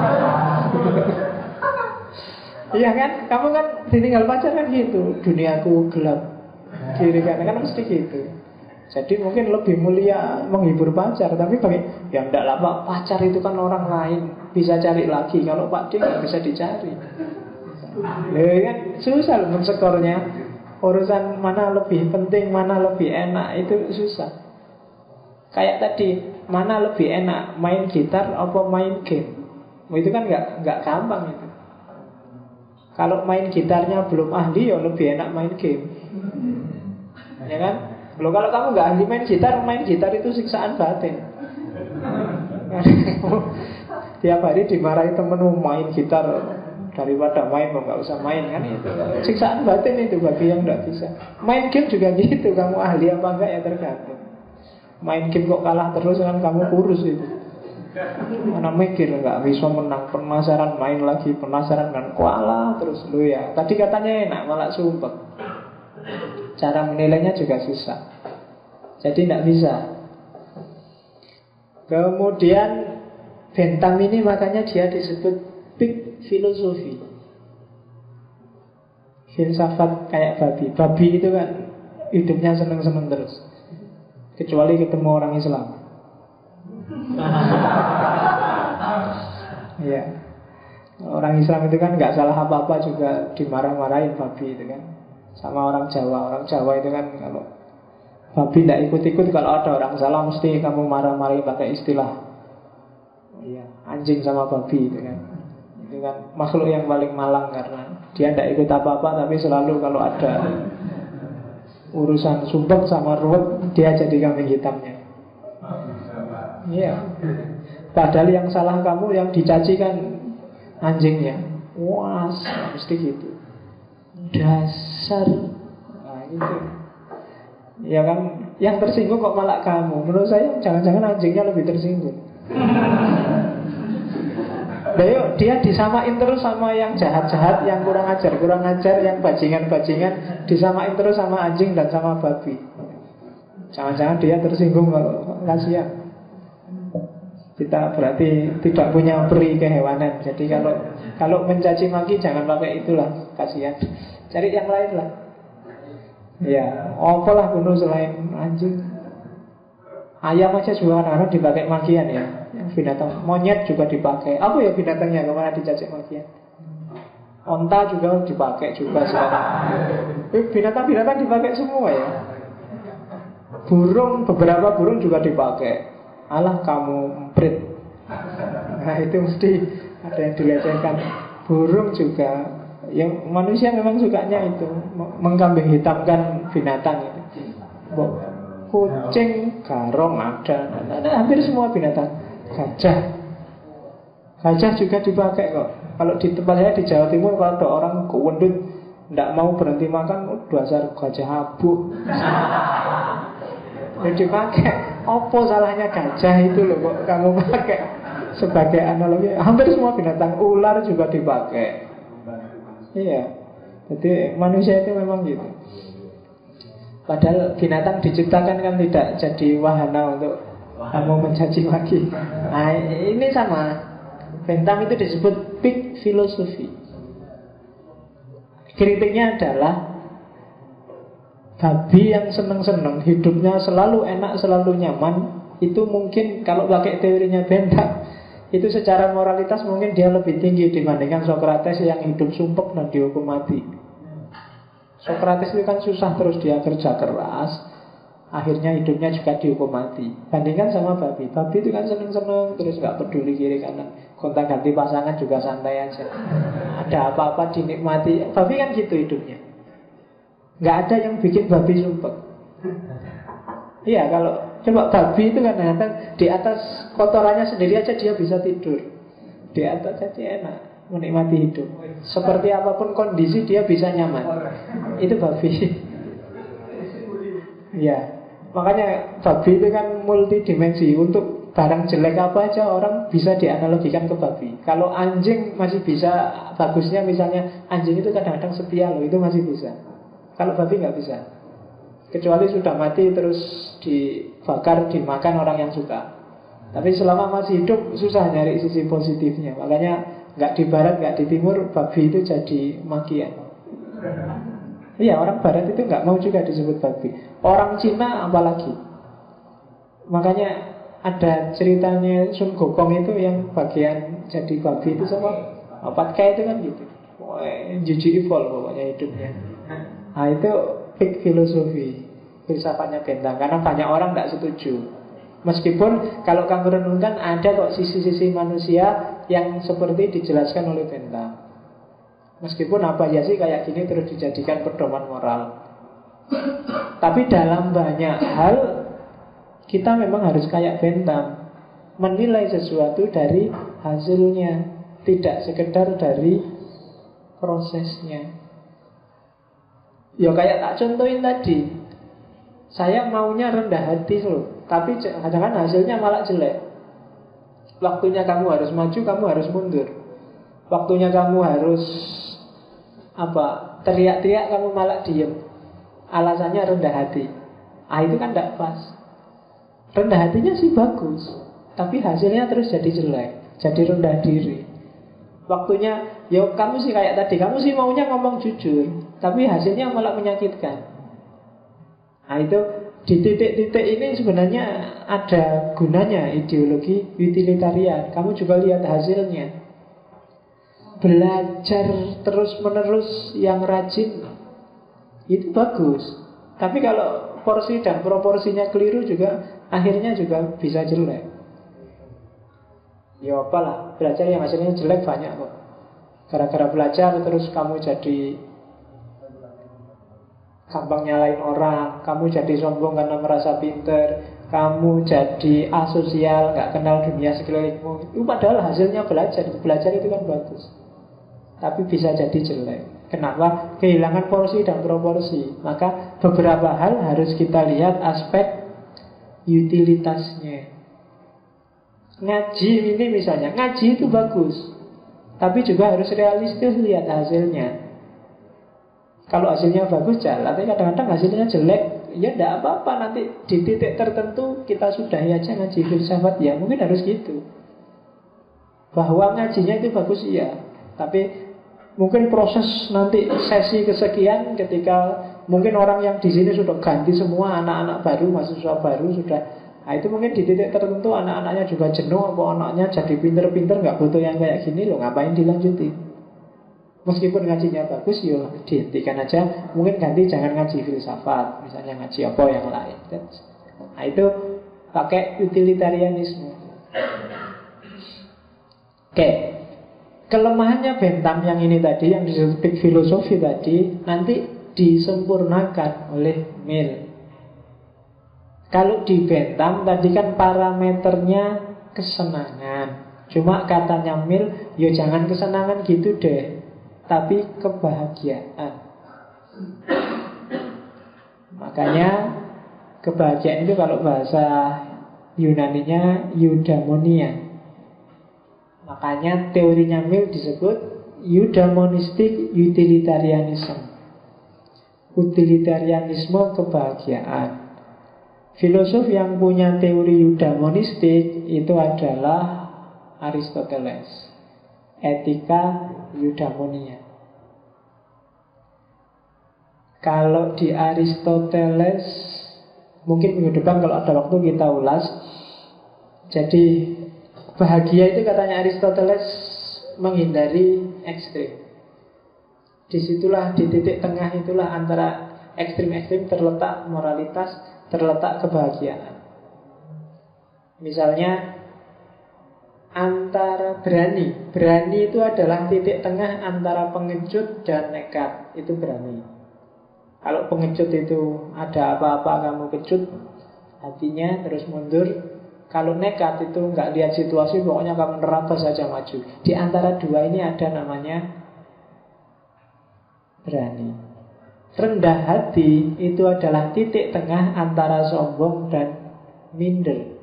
Speaker 1: Iya kan? Kamu kan ditinggal pacar kan gitu. Duniaku gelap kiri kanan kan mesti gitu. Jadi mungkin lebih mulia menghibur pacar. Tapi bagi, ya enggak lah Pak, pacar itu kan orang lain, bisa cari lagi. Kalau Pak D nggak bisa dicari. Ya kan? Susah loh skornya. Urusan mana lebih penting, mana lebih enak, itu susah. Kayak tadi, mana lebih enak, main gitar apa main game? Itu kan nggak gampang itu. Kalau main gitarnya belum ahli, ya lebih enak main game. Ya kan? Loh, kalau kamu nggak ahli main gitar itu siksaan batin. Tiap hari dimarahi temenmu main gitar, daripada main nggak usah main kan itu. Siksaan batin itu bagi yang nggak bisa. Main game juga gitu, kamu ahli apa enggak ya tergantung. Main game kok kalah terus kan kamu kurus itu. Mana mikir nggak bisa menang, penasaran main lagi, penasaran kan kalah terus lu ya. Tadi katanya enak malah sumpah. Cara menilainya juga susah. Jadi nggak bisa. Kemudian Bentham ini makanya dia disebut big filosofi. Filsafat kayak babi. Babi itu kan hidupnya seneng-seneng terus, kecuali ketemu orang Islam. Iya. Orang Islam itu kan nggak salah apa-apa juga dimarah-marahin babi itu kan. Sama orang Jawa. Orang Jawa itu kan kalau babi tidak ikut-ikut, kalau ada orang salah mesti kamu marah-marahin pakai istilah, iya, anjing sama babi itu kan. Itu kan makhluk yang paling malang karena dia tidak ikut apa-apa, tapi selalu kalau ada urusan sumpek sama ruwet dia jadi kambing hitamnya. Iya. Padahal yang salah kamu, yang dicaci kan anjingnya. Wah, mesti gitu. Dasar. Nah, itu. Ya kan, Yang tersinggung kok malah kamu. Menurut saya jangan-jangan anjingnya lebih tersinggung. Nah, yuk, dia disamain terus sama yang jahat-jahat, yang kurang ajar, yang bajingan-bajingan, disamain terus sama anjing dan sama babi. Jangan-jangan dia tersinggung kalau kasihan. Kita berarti tidak punya peri kehewanan. Jadi kalau mencaci maki jangan pakai itulah, kasihan. Cari yang lain lah. Ya, apalah bunuh selain anjing. Ayam aja juga kadang-kadang dipakai makian ya. Yang binatang monyet juga dipakai. Apa ya binatangnya kemana dicaci makian? Onta juga dipakai juga sekarang. Binatang-binatang dipakai semua ya. Burung, beberapa burung juga dipakai. Alah kamu emprit. Nah itu mesti ada yang dilecehkan. Burung juga. Yang manusia memang sukanya itu mengkambing hitamkan binatang itu. Kucing, garong ada hampir semua binatang. Gajah juga dipakai kok. Kalau di tempat saya di Jawa Timur, kalau ada orang kewendut tidak mau berhenti makan, dasar gajah habuk. Ya dipakai. Apa salahnya gajah itu loh kok kamu pakai sebagai analogi? Hampir semua binatang, ular juga dipakai. Iya. Jadi manusia itu memang gitu. Padahal binatang diciptakan kan tidak jadi wahana untuk kamu mencaci maki. Nah ini sama. Bentham itu disebut pig philosophy. Kritiknya adalah babi yang seneng-seneng, hidupnya selalu enak, selalu nyaman. Itu mungkin kalau pakai teorinya Bentham, itu secara moralitas mungkin dia lebih tinggi dibandingkan Socrates yang hidup sumpek dan dihukum mati. Socrates itu kan susah terus, dia kerja keras, akhirnya hidupnya juga dihukum mati. Bandingkan sama babi. Babi itu kan seneng-seneng, terus gak peduli kiri kanan, gonta-ganti pasangan juga santai aja. Ada apa-apa dinikmati. Babi kan gitu hidupnya. Gak ada yang bikin babi sumpek. Iya, kalau coba babi itu kan di atas kotorannya sendiri aja dia bisa tidur. Di atas aja enak, menikmati hidup. Seperti apapun kondisi dia bisa nyaman. Itu babi. Ya, makanya babi itu kan multidimensi. Untuk barang jelek apa aja orang bisa dianalogikan ke babi. Kalau anjing masih bisa, bagusnya misalnya anjing itu kadang-kadang setia loh, itu masih bisa. Kalau babi nggak bisa. Kecuali sudah mati terus dibakar, dimakan orang yang suka. Tapi selama masih hidup susah nyari sisi positifnya. Makanya nggak di barat, nggak di timur, babi itu jadi makian. Iya, orang barat itu nggak mau juga disebut babi. Orang Cina apalagi. Makanya ada ceritanya Sun Gokong itu yang bagian jadi babi itu sama Patka itu kan gitu. Jujur evil pokoknya hidupnya. Nah itu fake filosofi, filsafatnya Bentham. Karena banyak orang tidak setuju. Meskipun kalau kamu renungkan ada kok sisi-sisi manusia yang seperti dijelaskan oleh Bentham. Meskipun apa ya sih kayak gini terus dijadikan pedoman moral. Tapi dalam banyak hal kita memang harus kayak Bentham, menilai sesuatu dari hasilnya, tidak sekedar dari prosesnya. Ya kayak tak contohin tadi, saya maunya rendah hati loh, tapi kadang-kadang hasilnya malah jelek. Waktunya kamu harus maju, kamu harus mundur. Waktunya kamu harus teriak-teriak, kamu malah diem. Alasannya rendah hati. Itu kan tidak pas. Rendah hatinya sih bagus, tapi hasilnya terus jadi jelek, jadi rendah diri. Waktunya, ya kamu sih kayak tadi, kamu sih maunya ngomong jujur, tapi hasilnya malah menyakitkan. Nah itu di titik-titik ini sebenarnya ada gunanya ideologi utilitarian. Kamu juga lihat hasilnya. Belajar terus-menerus yang rajin itu bagus. Tapi kalau porsi dan proporsinya keliru juga akhirnya juga bisa jelek. Ya apalah, belajar yang hasilnya jelek banyak kok. Gara-gara belajar terus kamu jadi gampang nyalain orang, kamu jadi sombong karena merasa pinter, kamu jadi asosial, gak kenal dunia sekelilingmu. Itu padahal hasilnya belajar itu kan bagus. Tapi bisa jadi jelek. Kenapa? Kehilangan porsi dan proporsi. Maka beberapa hal harus kita lihat aspek utilitasnya. Ngaji ini misalnya, ngaji itu bagus, tapi juga harus realistis lihat hasilnya. Kalau hasilnya bagus jalan, tapi kadang-kadang hasilnya jelek, ya tidak apa-apa, nanti di titik tertentu kita sudahi aja ngaji filsafat. Ya mungkin harus gitu. Bahwa ngajinya itu bagus iya, tapi mungkin proses nanti sesi kesekian ketika mungkin orang yang di sini sudah ganti semua, anak-anak baru, mahasiswa baru sudah. Nah itu mungkin di titik tertentu anak-anaknya juga jenuh, apa anaknya jadi pinter-pinter, nggak butuh yang kayak gini loh, ngapain dilanjutin? Meskipun ngajinya bagus, yo dihentikan aja. Mungkin ganti jangan ngaji filsafat, misalnya ngaji apa yang lain. Nah itu pakai utilitarianisme. Oke. Kelemahannya Bentham yang ini tadi, yang disebut big filosofi tadi, nanti disempurnakan oleh Mill. Kalau di Bentham tadi kan parameternya kesenangan. Cuma katanya Mill, ya jangan kesenangan gitu deh, tapi kebahagiaan. Makanya kebahagiaan itu kalau bahasa Yunaninya eudaimonia. Makanya teorinya Mill disebut eudaimonistic utilitarianism. Utilitarianisme kebahagiaan. Filosof yang punya teori eudaimonistik itu adalah Aristoteles. Etika eudaimonia. Kalau di Aristoteles, mungkin minggu depan kalau ada waktu kita ulas. Jadi bahagia itu katanya Aristoteles menghindari ekstrim. Disitulah, di titik tengah itulah antara ekstrim-ekstrim terletak moralitas, terletak kebahagiaan. Misalnya antara berani itu adalah titik tengah antara pengecut dan nekat. Itu berani. Kalau pengecut itu ada apa-apa kamu kecut hatinya terus mundur. Kalau nekat itu nggak lihat situasi, pokoknya kamu nerabas saja maju. Di antara dua ini ada namanya berani. Rendah hati itu adalah titik tengah antara sombong dan minder.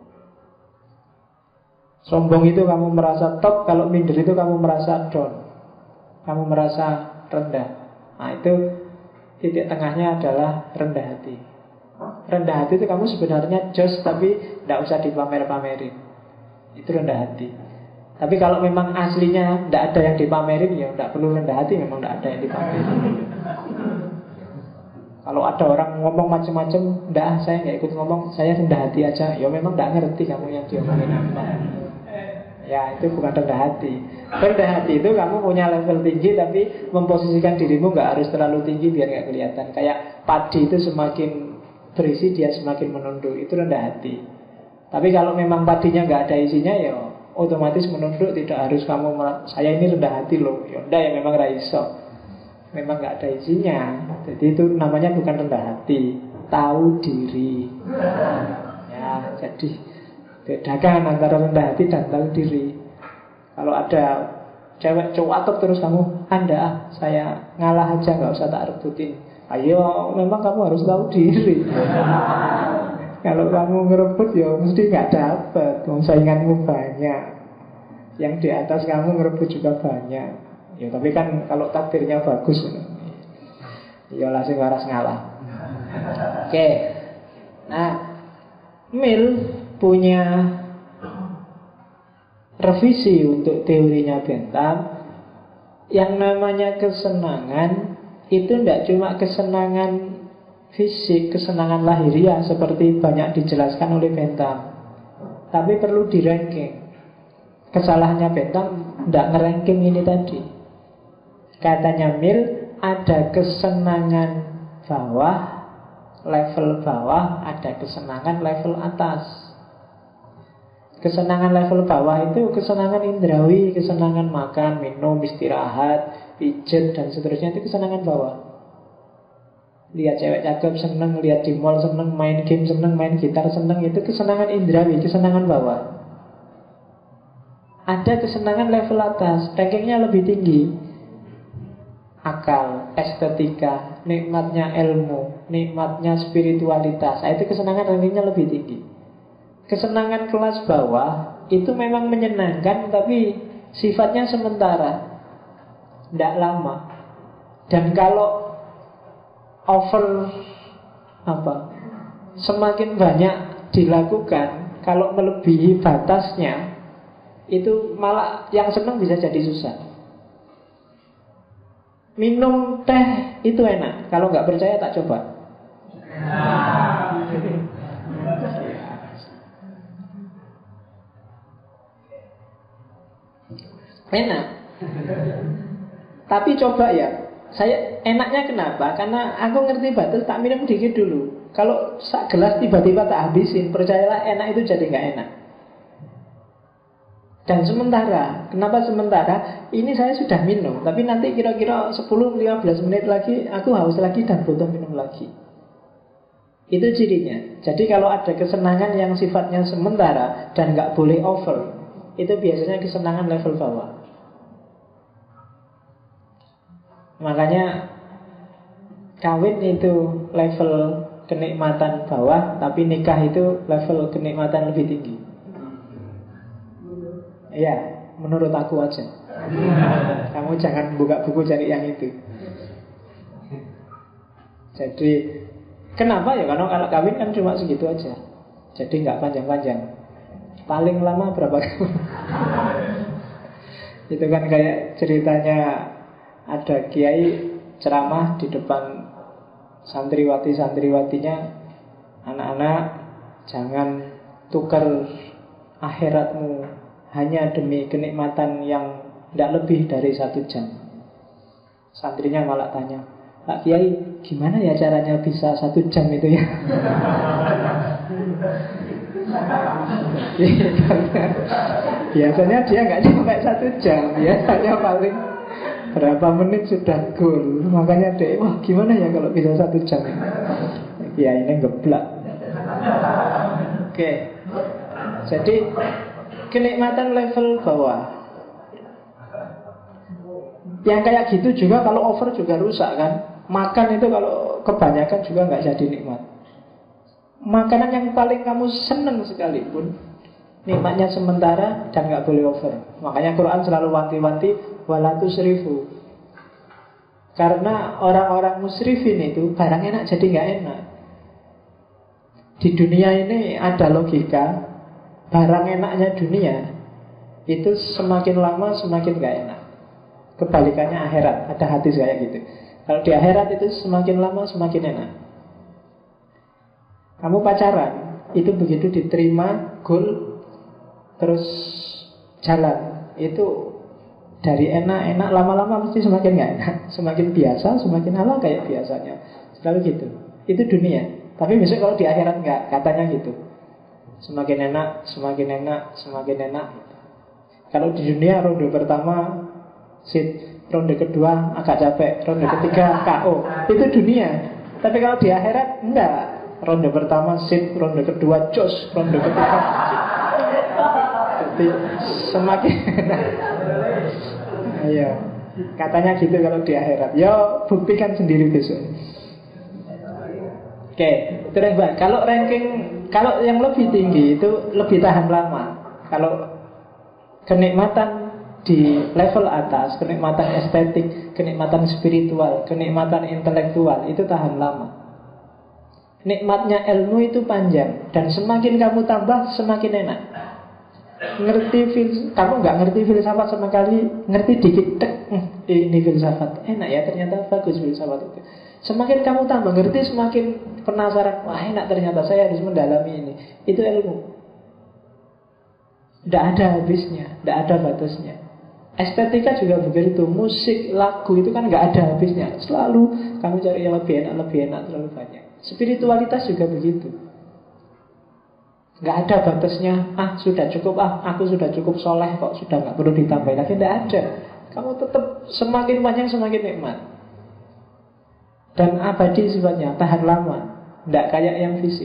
Speaker 1: Sombong itu kamu merasa top, kalau minder itu kamu merasa down, kamu merasa rendah. Nah itu titik tengahnya adalah rendah hati. Rendah hati itu kamu sebenarnya jos, tapi tidak usah dipamer-pamerin. Itu rendah hati. Tapi kalau memang aslinya tidak ada yang dipamerin, ya tidak perlu rendah hati, memang tidak ada yang dipamerin. Kalau ada orang ngomong macam-macam, tidak, saya nggak ikut ngomong, saya rendah hati aja. Ya memang tidak ngerti kamu yang diomongin apa. Ya itu bukan rendah hati. Rendah hati itu kamu punya level tinggi, tapi memposisikan dirimu nggak harus terlalu tinggi biar nggak kelihatan. Kayak padi itu semakin berisi dia semakin menunduk, itu rendah hati. Tapi kalau memang padinya nggak ada isinya, ya otomatis menunduk. Tidak harus kamu saya ini rendah hati loh. Ya udah, ya memang raiso, memang nggak ada isinya. Jadi itu namanya bukan rendah hati, tahu diri. Ya, jadi bedakan antara rendah hati dan tahu diri. Kalau ada cewek cowok terus kamu Anda, saya ngalah aja, nggak usah tak rebutin. Ayo, memang kamu harus tahu diri. Kalau kamu ngerebut ya mesti nggak dapat. Sainganmu banyak, yang di atas kamu ngerebut juga banyak. Ya tapi kan kalau takdirnya bagus, ya langsung waras ngalah. Oke. Nah, Mill punya revisi untuk teorinya Bentham. Yang namanya kesenangan itu tidak cuma kesenangan fisik, kesenangan lahiriah seperti banyak dijelaskan oleh Bentham, tapi perlu di-ranking. Kesalahannya Bentham tidak nge-ranking ini tadi. Katanya Mill, ada kesenangan bawah, level bawah, ada kesenangan level atas. Kesenangan level bawah itu kesenangan indrawi, kesenangan makan, minum, istirahat, pijet, dan seterusnya. Itu kesenangan bawah. Lihat cewek cakep seneng, lihat di mall seneng, main game seneng, main gitar seneng. Itu kesenangan indrawi, kesenangan bawah. Ada kesenangan level atas, rankingnya lebih tinggi. akal, estetika, nikmatnya ilmu, nikmatnya spiritualitas. Itu kesenangan rankingnya lebih tinggi. Kesenangan kelas bawah itu memang menyenangkan, tapi sifatnya sementara, tidak lama. Dan kalau over semakin banyak dilakukan, kalau melebihi batasnya, itu malah yang senang bisa jadi susah. Minum teh itu enak. Kalau nggak percaya tak coba. Enak. Tapi coba ya. Saya enaknya kenapa? Karena aku ngerti batas, tak minum dikit dulu. Kalau sak gelas tiba-tiba tak habisin, percayalah enak itu jadi nggak enak. Dan sementara, kenapa sementara? Ini saya sudah minum, tapi nanti kira-kira 10-15 menit lagi aku haus lagi dan butuh minum lagi. Itu cirinya. Jadi kalau ada kesenangan yang sifatnya sementara dan nggak boleh over, itu biasanya kesenangan level bawah. Makanya kawin itu level kenikmatan bawah, tapi nikah itu level kenikmatan lebih tinggi. Ya, menurut aku aja. Kamu jangan buka buku cari yang itu. Jadi kenapa ya? Karena kalau kawin kan cuma segitu aja. Jadi nggak panjang-panjang. Paling lama berapa kali? Itu kan kayak ceritanya ada kiai ceramah di depan santriwati-santriwatinya, anak-anak jangan tukar akhiratmu hanya demi kenikmatan yang tidak lebih dari 1 jam. Santrinya malah tanya, Pak Kiai, gimana ya caranya bisa 1 jam itu ya? Biasanya dia nggak sampai 1 jam, biasanya paling berapa menit sudah goal. Makanya dia, wah gimana ya kalau bisa 1 jam? Ya ini geblak. Oke. Jadi kenikmatan level bawah. Yang kayak gitu juga kalau over juga rusak kan. Makan itu kalau kebanyakan juga nggak jadi nikmat. Makanan yang paling kamu seneng sekalipun, nikmatnya sementara dan nggak boleh over. Makanya Quran selalu wanti-wanti wala tusrifu. Karena orang-orang musrifin itu barang enak jadi nggak enak. Di dunia ini ada logika. Barang enaknya dunia itu semakin lama semakin gak enak. Kebalikannya akhirat. Ada hadis kayak gitu. Kalau di akhirat itu semakin lama semakin enak. Kamu pacaran, itu begitu diterima goal terus jalan, itu dari enak-enak lama-lama mesti semakin gak enak. Semakin biasa, semakin ala kayak biasanya. Selalu gitu. Itu dunia. Tapi besok kalau di akhirat enggak, katanya gitu. Semakin enak, semakin enak, semakin enak. Kalau di dunia ronde pertama sit, ronde kedua agak capek, ronde ketiga KO. Itu dunia. Tapi kalau di akhirat enggak. Ronde pertama sit, ronde kedua jos, ronde ketiga sit. Jadi semakin enak. Ayo, katanya gitu kalau di akhirat. Yo, buktikan sendiri besok. Oke, terus Mbak, kalau ranking, kalau yang lebih tinggi itu lebih tahan lama. Kalau kenikmatan di level atas, kenikmatan estetik, kenikmatan spiritual, kenikmatan intelektual, itu tahan lama. Nikmatnya ilmu itu panjang, dan semakin kamu tambah semakin enak. Kamu nggak ngerti filsafat sama kali, ngerti dikit, ini filsafat, enak ya, ternyata bagus filsafat itu. Semakin kamu tambah ngerti, semakin penasaran, wah enak ternyata saya harus mendalami ini. Itu ilmu. Tidak ada habisnya, tidak ada batasnya. Estetika juga begitu. Musik, lagu itu kan nggak ada habisnya. Selalu kamu cari yang lebih enak, terlalu banyak. Spiritualitas juga begitu. Nggak ada batasnya. Sudah cukup, aku sudah cukup soleh kok, sudah nggak perlu ditambah lagi. Tidak ada. Kamu tetap semakin panjang semakin nikmat. Dan abadi sifatnya, tahan lama. Tidak kayak yang fisik.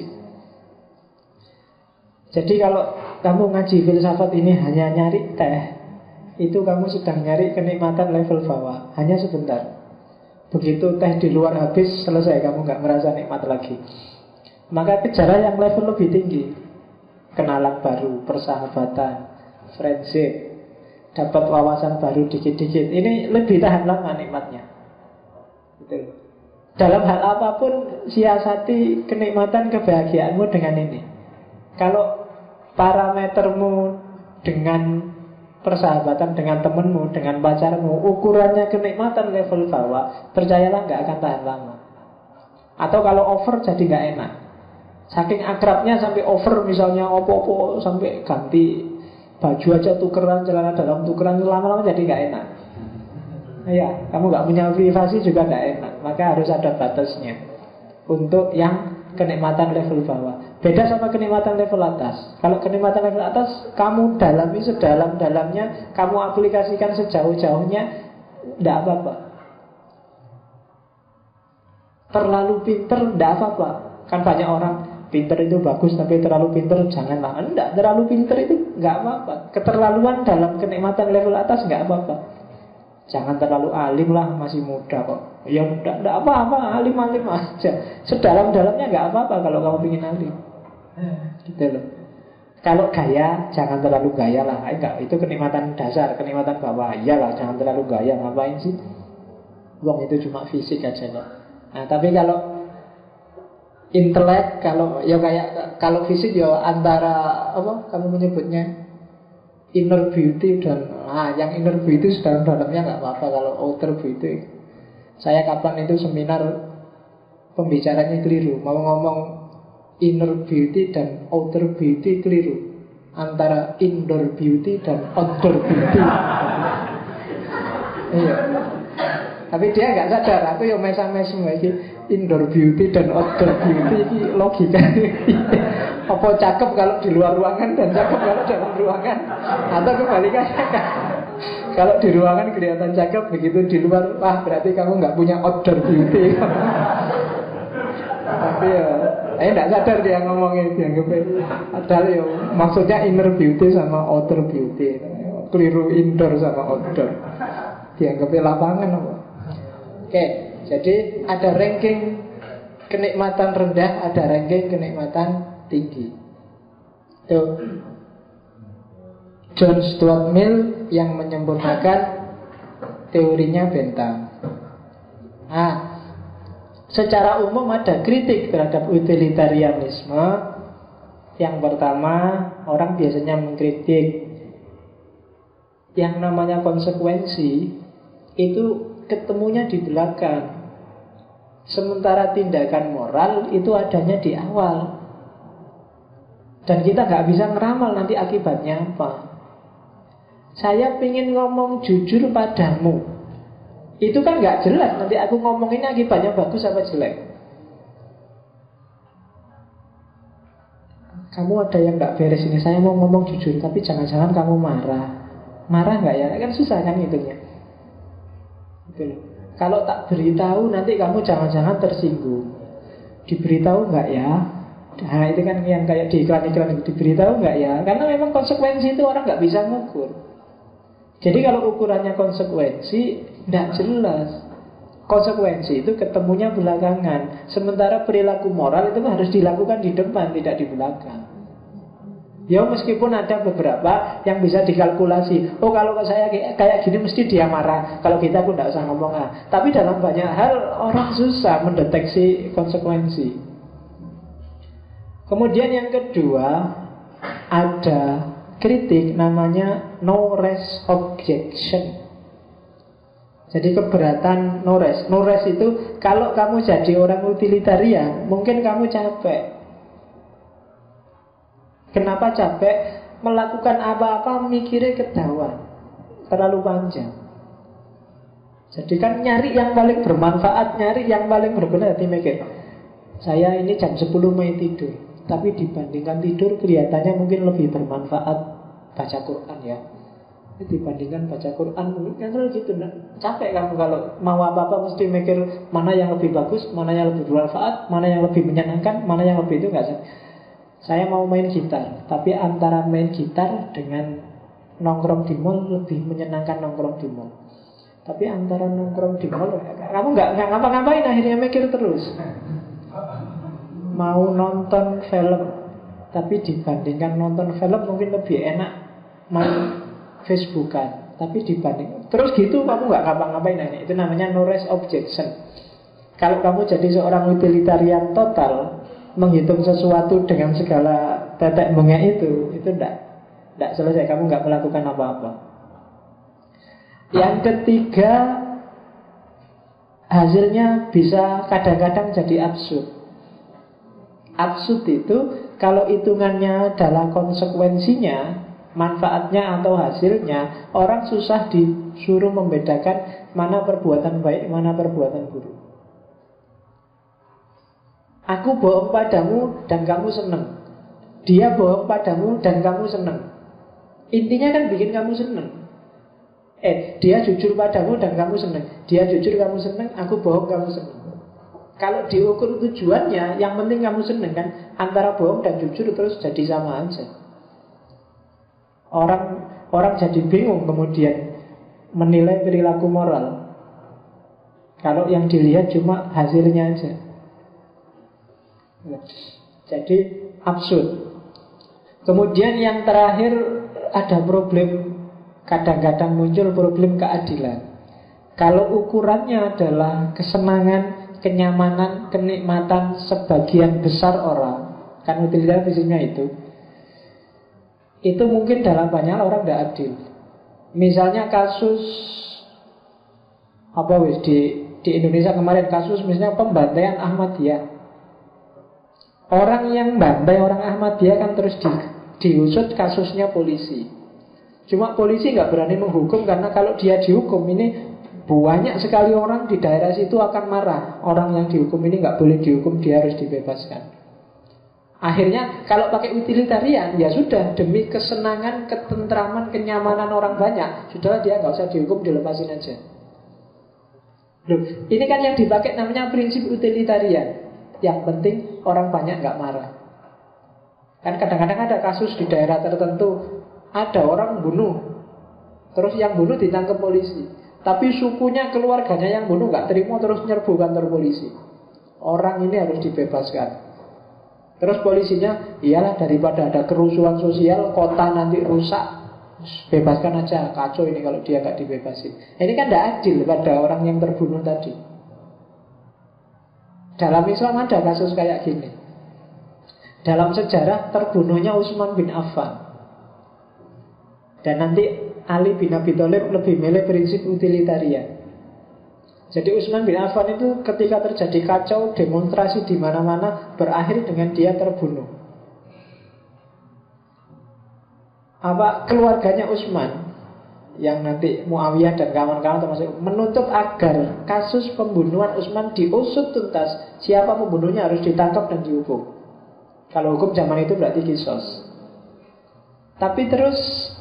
Speaker 1: Jadi kalau kamu ngaji filsafat ini hanya nyari teh, itu kamu sedang nyari kenikmatan level bawah. Hanya sebentar. Begitu teh di luar habis, selesai, kamu nggak merasa nikmat lagi. Maka kejar yang level lebih tinggi. Kenalan baru, persahabatan, friendship, dapat wawasan baru dikit-dikit. Ini lebih tahan lama nikmatnya. Betul. Dalam hal apapun, siasati kenikmatan kebahagiaanmu dengan ini. Kalau parametermu dengan persahabatan dengan temenmu, dengan pacarmu, ukurannya kenikmatan level bawah, percayalah nggak akan tahan lama. Atau kalau over jadi nggak enak. Saking akrabnya sampai over, misalnya opo-opo sampai ganti baju aja tukeran, celana dalam tukeran, lama-lama jadi nggak enak. Ya, kamu nggak punya privasi juga nggak enak. Maka harus ada batasnya untuk yang kenikmatan level bawah. Beda sama kenikmatan level atas. Kalau kenikmatan level atas, kamu dalami sedalam-dalamnya, kamu aplikasikan sejauh-jauhnya, tidak apa-apa. Terlalu pinter, tidak apa-apa. Kan banyak orang, pinter itu bagus, tapi terlalu pinter janganlah. Tidak, terlalu pinter itu nggak apa-apa. Keterlaluan dalam kenikmatan level atas nggak apa-apa. Jangan terlalu alim lah, masih muda kok. Ya tidak apa-apa, alim-alim aja. Sedalam-dalamnya nggak apa-apa kalau kamu ingin alim. Gitu loh. Kalau gaya, jangan terlalu gaya lah. Enggak, itu kenikmatan dasar, kenikmatan bawah. Iyalah, jangan terlalu gaya. Ngapain sih? Wong itu cuma fisik aja kok. Nah, tapi kalau intelek, kalau ya kayak kalau fisik ya antara apa? Kamu menyebutnya inner beauty dan yang inner beauty sedalam-dalamnya nggak apa-apa. Kalau outer beauty, saya kapan itu seminar pembicaranya keliru, mau ngomong inner beauty dan outer beauty keliru, antara indoor beauty dan outdoor beauty. Iya. Tapi dia nggak sadar, aku yang mes-mes semua ini indoor beauty dan outdoor beauty ini logika. Apa cakep kalau di luar ruangan dan cakep kalau dalam ruangan, atau kebalikannya kan? Kalau di ruangan kelihatan cakep, begitu di luar, wah berarti kamu nggak punya outdoor beauty. Tapi ya, nggak sadar dia ngomongin, dianggapnya padahal ya maksudnya inner beauty sama outer beauty, keliru indoor sama outdoor, dianggapnya lapangan apa. Oke, jadi ada ranking kenikmatan rendah, ada ranking kenikmatan tinggi. Tuh, John Stuart Mill yang menyempurnakan teorinya Bentham. Nah, secara umum ada kritik terhadap utilitarianisme. Yang pertama, orang biasanya mengkritik yang namanya konsekuensi itu ketemunya di belakang, sementara tindakan moral itu adanya di awal. Dan kita nggak bisa ngeramal nanti akibatnya apa. Saya ingin ngomong jujur padamu, itu kan nggak jelas nanti aku ngomongin akibatnya bagus apa jelek. Kamu ada yang nggak beres ini, saya mau ngomong jujur, tapi jangan-jangan kamu marah. Marah nggak ya? Kan susah kan hitungnya. Gitu. Kalau tak beritahu nanti kamu jangan-jangan tersinggung. Diberitahu nggak ya? Nah itu kan yang kayak di iklan-iklan, diberitahu nggak ya? Karena memang konsekuensi itu orang nggak bisa mengukur. Jadi kalau ukurannya konsekuensi tidak jelas. Konsekuensi itu ketemunya belakangan. Sementara perilaku moral itu harus dilakukan di depan, tidak di belakang. Ya meskipun ada beberapa yang bisa dikalkulasi. Oh kalau saya kayak gini mesti dia marah, kalau kita pun tidak usah ngomong. Tapi dalam banyak hal orang susah mendeteksi konsekuensi. Kemudian yang kedua, ada kritik namanya no res objection. Jadi keberatan no res. No res itu kalau kamu jadi orang utilitarian, mungkin kamu capek. Kenapa capek? Melakukan apa-apa mikirnya ketahuan, terlalu panjang. Jadi kan nyari yang paling bermanfaat, nyari yang paling berguna. Hati mikir, saya ini jam 10 main tidur, tapi dibandingkan tidur kelihatannya mungkin lebih bermanfaat baca Quran ya. Dibandingkan baca Quran mungkin kan gitu. Capek kamu kalau mau apa-apa mesti mikir mana yang lebih bagus, mana yang lebih bermanfaat, mana yang lebih menyenangkan, mana yang lebih itu enggak. Saya mau main gitar, tapi antara main gitar dengan nongkrong di mall lebih menyenangkan nongkrong di mall. Tapi antara nongkrong di mall, kamu nggak ngapa-ngapain, akhirnya mikir terus. Mau nonton film, tapi dibandingkan nonton film mungkin lebih enak main Facebookan. Tapi dibanding terus gitu kamu nggak ngapa-ngapain, itu namanya no rest objection. Kalau kamu jadi seorang utilitarian total, menghitung sesuatu dengan segala tetek bengek itu tidak selesai. Kamu nggak melakukan apa-apa. Yang ketiga, hasilnya bisa kadang-kadang jadi absurd. Absurd itu kalau hitungannya adalah konsekuensinya, manfaatnya atau hasilnya, orang susah disuruh membedakan mana perbuatan baik, mana perbuatan buruk. Aku bohong padamu dan kamu senang. Dia bohong padamu dan kamu senang. Intinya kan bikin kamu senang. Dia jujur padamu dan kamu senang. Dia jujur kamu senang, aku bohong kamu senang. Kalau diukur tujuannya, yang penting kamu senang kan. Antara bohong dan jujur terus jadi sama aja. Orang jadi bingung kemudian menilai perilaku moral kalau yang dilihat cuma hasilnya aja. Jadi absurd. Kemudian yang terakhir ada problem. Kadang-kadang muncul problem keadilan. Kalau ukurannya adalah kesenangan, kenyamanan, kenikmatan sebagian besar orang, kan utilitarismenya itu mungkin dalam banyak orang tidak adil. Misalnya kasus di Indonesia kemarin, kasus misalnya pembantaian Ahmadiyah. Orang yang bantai orang Ahmadiyah kan terus diusut kasusnya polisi. Cuma polisi nggak berani menghukum karena kalau dia dihukum ini banyak sekali orang di daerah situ akan marah. Orang yang dihukum ini nggak boleh dihukum, dia harus dibebaskan. Akhirnya kalau pakai utilitarian, ya sudah, demi kesenangan, ketentraman, kenyamanan orang banyak, sudahlah dia nggak usah dihukum, dilepasin aja. Loh, ini kan yang dipakai namanya prinsip utilitarian. Yang penting orang banyak nggak marah. Kan kadang-kadang ada kasus di daerah tertentu, ada orang bunuh, terus yang bunuh ditangkap polisi, tapi sukunya, keluarganya yang bunuh nggak terima, terus nyerbu kantor polisi. Orang ini harus dibebaskan. Terus polisinya, iyalah daripada ada kerusuhan sosial, kota nanti rusak, bebaskan aja, kacau ini kalau dia nggak dibebasin. Ini kan tidak adil pada orang yang terbunuh tadi. Dalam Islam ada kasus kayak gini. Dalam sejarah terbunuhnya Utsman bin Affan. Dan nanti Ali bin Abi Thalib lebih milih prinsip utilitarian. Jadi Utsman bin Affan itu ketika terjadi kacau, demonstrasi di mana-mana, berakhir dengan dia terbunuh. Keluarganya Utsman, yang nanti Muawiyah dan kawan-kawan termasuk, menuntut agar kasus pembunuhan Utsman diusut tuntas. Siapa pembunuhnya harus ditangkap dan dihukum. Kalau hukum zaman itu berarti kisos. Tapi terus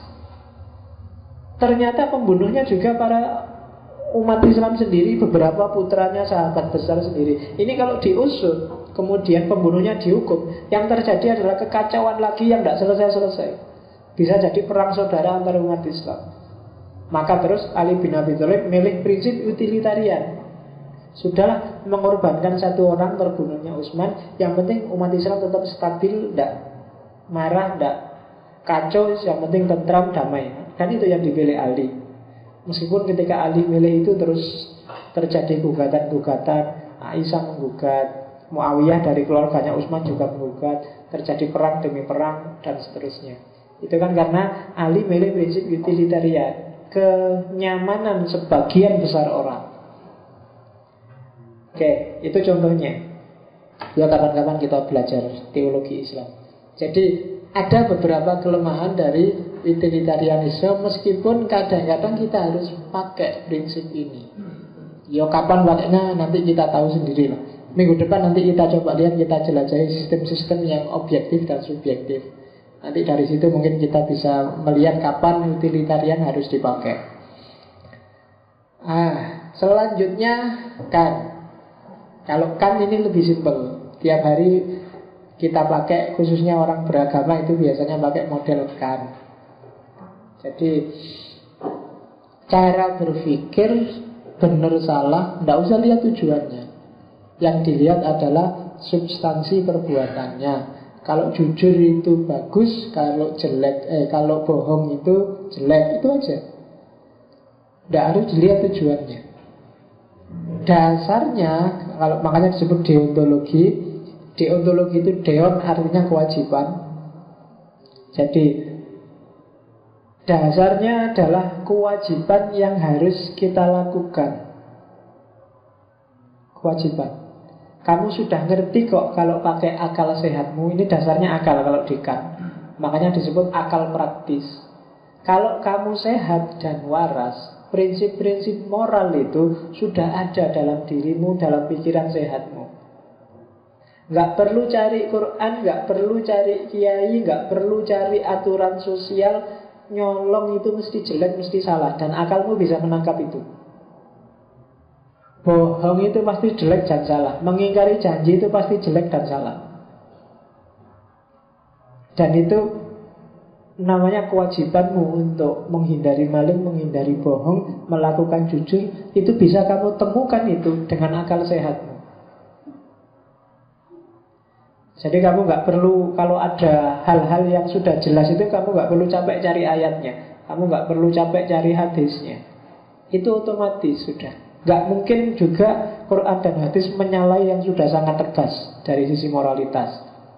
Speaker 1: ternyata pembunuhnya juga para umat Islam sendiri, beberapa putranya, sahabat besar sendiri. Ini kalau diusut, kemudian pembunuhnya dihukum, yang terjadi adalah kekacauan lagi yang tidak selesai-selesai. Bisa jadi perang saudara antar umat Islam. Maka terus Ali bin Abi Thalib milih prinsip utilitarian. Sudahlah, mengorbankan satu orang, terbunuhnya Utsman, yang penting umat Islam tetap stabil, tidak marah, tidak kacau, yang penting tentram, damai. Kan itu yang dipilih Ali. Meskipun ketika Ali milih itu terus terjadi gugatan-gugatan, Aisyah menggugat, Muawiyah dari keluarganya Utsman juga menggugat, terjadi perang demi perang dan seterusnya. Itu kan karena Ali milih prinsip utilitarian, kenyamanan sebagian besar orang. Oke, itu contohnya. Ya kapan-kapan kita belajar teologi Islam. Jadi ada beberapa kelemahan dari utilitarianisme, meskipun kadang-kadang kita harus pakai prinsip ini. Ya kapan pakainya nanti kita tahu sendiri lah. Minggu depan nanti kita coba lihat, kita jelajahi sistem-sistem yang objektif dan subjektif. Nanti dari situ mungkin kita bisa melihat kapan utilitarian harus dipakai. Selanjutnya kan. Kalau kan ini lebih simpel. Tiap hari kita pakai, khususnya orang beragama itu biasanya pakai model kan. Jadi
Speaker 2: cara berpikir benar salah, tidak usah lihat tujuannya. Yang dilihat adalah substansi perbuatannya. Kalau jujur itu bagus, kalau bohong itu jelek, itu aja. Tidak harus dilihat tujuannya. Dasarnya, kalau makanya disebut deontologi. Deontologi itu deon artinya kewajiban. Jadi dasarnya adalah kewajiban yang harus kita lakukan. Kewajiban. Kamu sudah ngerti kok kalau pakai akal sehatmu. Ini dasarnya akal kalau di Kant. Makanya disebut akal praktis. Kalau kamu sehat dan waras, prinsip-prinsip moral itu sudah ada dalam dirimu, dalam pikiran sehatmu. Gak perlu cari Quran, gak perlu cari kiai, gak perlu cari aturan sosial. Nyolong itu mesti jelek, mesti salah. Dan akalmu bisa menangkap itu. Bohong itu pasti jelek dan salah. Mengingkari janji itu pasti jelek dan salah. Dan itu namanya kewajibanmu untuk menghindari maling, menghindari bohong, melakukan jujur. Itu bisa kamu temukan itu dengan akal sehatmu. Jadi kamu gak perlu, kalau ada hal-hal yang sudah jelas itu, kamu gak perlu capek cari ayatnya, kamu gak perlu capek cari hadisnya. Itu otomatis sudah. Gak mungkin juga Quran dan hadis menyalahi yang sudah sangat tegas dari sisi moralitas.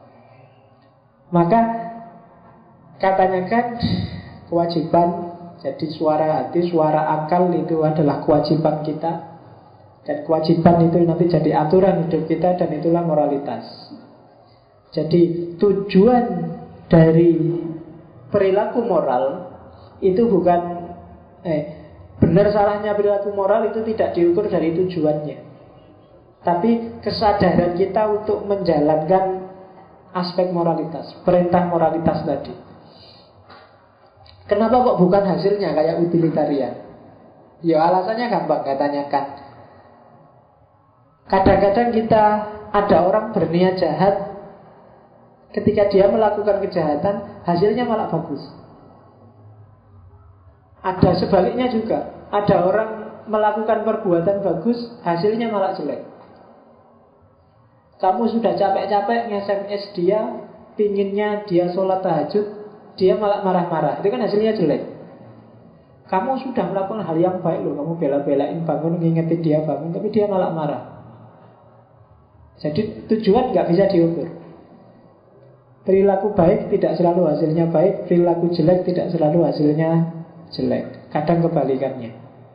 Speaker 2: Maka katanya kan kewajiban. Jadi suara hati, suara akal itu adalah kewajiban kita. Dan kewajiban itu nanti jadi aturan hidup kita. Dan itulah moralitas. Jadi tujuan dari perilaku moral itu bukan benar salahnya perilaku moral itu tidak diukur dari tujuannya, tapi kesadaran kita untuk menjalankan aspek moralitas, perintah moralitas tadi. Kenapa kok bukan hasilnya kayak utilitarian? Ya alasannya gampang, katanya kan. Kadang-kadang kita ada orang berniat jahat, ketika dia melakukan kejahatan, hasilnya malah bagus. Ada sebaliknya juga. Ada orang melakukan perbuatan bagus, hasilnya malah jelek. Kamu sudah capek-capek nge-SMS dia, pinginnya dia sholat tahajud, dia malah marah-marah. Itu kan hasilnya jelek. Kamu sudah melakukan hal yang baik loh, kamu bela-belain bangun, ngingetin dia bangun, tapi dia malah marah. Jadi tujuan gak bisa diukur. Perilaku baik tidak selalu hasilnya baik, perilaku jelek tidak selalu hasilnya jelek. Kadang kebalikannya.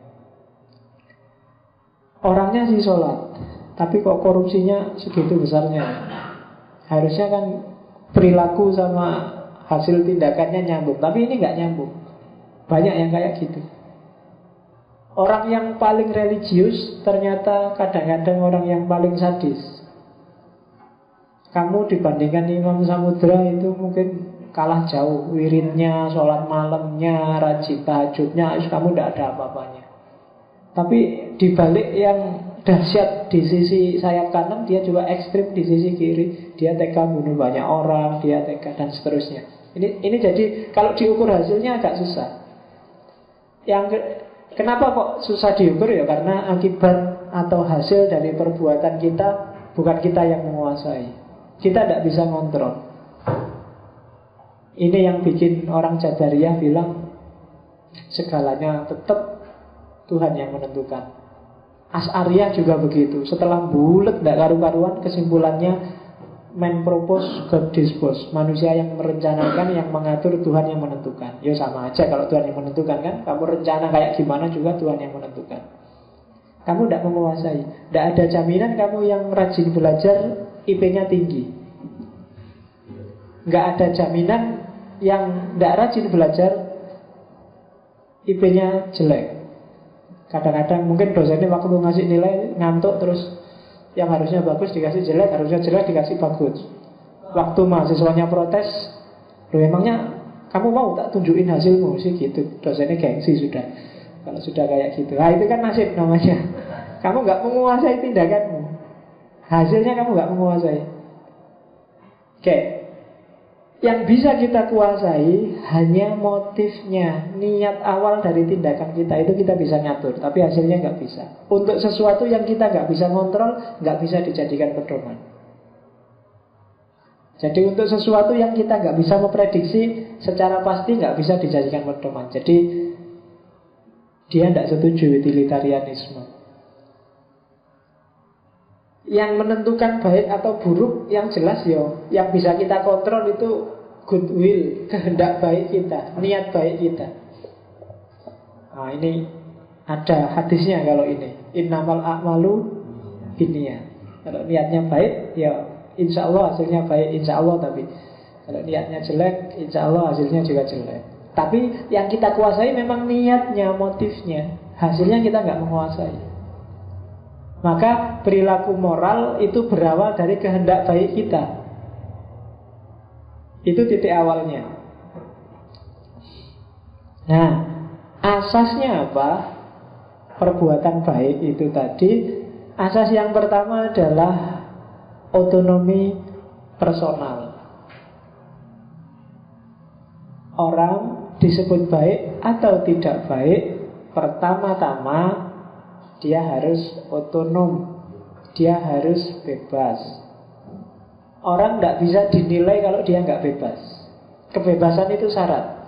Speaker 2: Orangnya sih sholat, tapi kok korupsinya segitu besarnya. Harusnya kan perilaku sama hasil tindakannya nyambung, tapi ini gak nyambung. Banyak yang kayak gitu. Orang yang paling religius ternyata kadang-kadang orang yang paling sadis. Kamu dibandingkan Imam Samudra itu mungkin kalah jauh. Wiridnya, sholat malamnya, rajin tahajudnya, kamu tidak ada apa-apanya. Tapi dibalik yang dahsyat di sisi sayap kanan, dia juga ekstrim di sisi kiri. Dia tega bunuh banyak orang, dia tega dan seterusnya. Ini jadi kalau diukur hasilnya agak susah. Kenapa kok susah diukur ya? Karena akibat atau hasil dari perbuatan kita bukan kita yang menguasai. Kita tidak bisa ngontrol. Ini yang bikin orang Jabariyah bilang segalanya tetap Tuhan yang menentukan. Asy'ariyah juga begitu. Setelah bulet tidak karu-karuan, kesimpulannya man propose, God dispose. Manusia yang merencanakan, yang mengatur, Tuhan yang menentukan. Ya sama aja kalau Tuhan yang menentukan kan. Kamu rencana kayak gimana juga Tuhan yang menentukan. Kamu tidak menguasai. Tidak ada jaminan kamu yang rajin belajar IP-nya tinggi. Nggak ada jaminan yang tidak rajin belajar IP-nya jelek. Kadang-kadang mungkin dosennya waktu ngasih nilai ngantuk, terus yang harusnya bagus dikasih jelek, harusnya jelek dikasih bagus. Waktu mahasiswanya protes, loh emangnya kamu mau tak tunjukin hasilmu sih gitu. Dosennya gengsi sudah. Kalau sudah kayak gitu, nah itu kan nasib namanya. Kamu nggak menguasai tindakanmu, hasilnya kamu nggak menguasai. Oke. Yang bisa kita kuasai hanya motifnya, niat awal dari tindakan kita. Itu kita bisa ngatur, tapi hasilnya nggak bisa. Untuk sesuatu yang kita nggak bisa kontrol, nggak bisa dijadikan pedoman. Jadi untuk sesuatu yang kita nggak bisa memprediksi secara pasti, nggak bisa dijadikan pedoman. Jadi dia tidak setuju utilitarianisme. Yang menentukan baik atau buruk yang jelas yang bisa kita kontrol itu goodwill, kehendak baik kita, niat baik kita. Nah ini ada hadisnya kalau ini, innamal a'malu binniyat. Kalau niatnya baik, ya insya Allah hasilnya baik, insya Allah. Tapi kalau niatnya jelek, insya Allah hasilnya juga jelek. Tapi yang kita kuasai memang niatnya, motifnya. Hasilnya kita nggak menguasai. Maka perilaku moral itu berawal dari kehendak baik kita. Itu titik awalnya. Nah, asasnya apa? Perbuatan baik itu tadi. Asas yang pertama adalah otonomi personal. Orang disebut baik atau tidak baik, pertama-tama dia harus otonom, dia harus bebas. Orang tidak bisa dinilai kalau dia nggak bebas. Kebebasan itu syarat.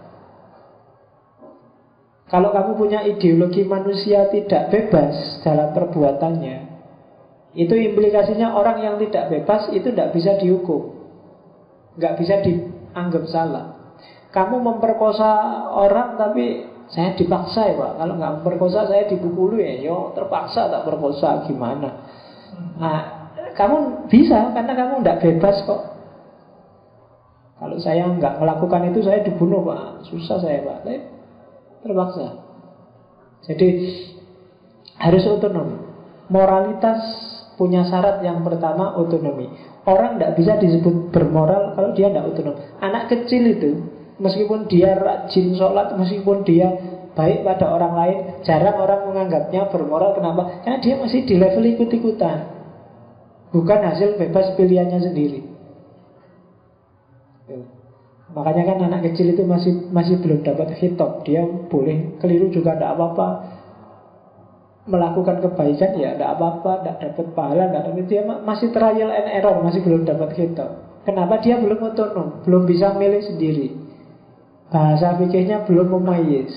Speaker 2: Kalau kamu punya ideologi manusia tidak bebas dalam perbuatannya, itu implikasinya orang yang tidak bebas itu tidak bisa dihukum, nggak bisa dianggap salah. Kamu memperkosa orang tapi saya dipaksa ya Pak. Kalau nggak memperkosa saya dipukuli ya. Yo terpaksa tak perkosa gimana? Nah, kamu bisa karena kamu nggak bebas kok. Kalau saya nggak melakukan itu saya dibunuh Pak. Susah saya Pak. Tapi terpaksa. Jadi harus otonom. Moralitas punya syarat yang pertama otonomi. Orang tidak bisa disebut bermoral kalau dia tidak otonom. Anak kecil itu meskipun dia rajin sholat, meskipun dia baik pada orang lain, jarang orang menganggapnya bermoral. Kenapa? Karena dia masih di level ikut-ikutan, bukan hasil bebas pilihannya sendiri. Makanya kan anak kecil itu masih belum dapat khitab. Dia boleh keliru juga tidak apa-apa, melakukan kebaikan ya tidak apa-apa, tidak dapat pahala, tidak dapat. Dia masih trial and error, masih belum dapat khitab. Kenapa? Dia belum otonom, belum bisa milih sendiri. Bahasa fikihnya belum memayis.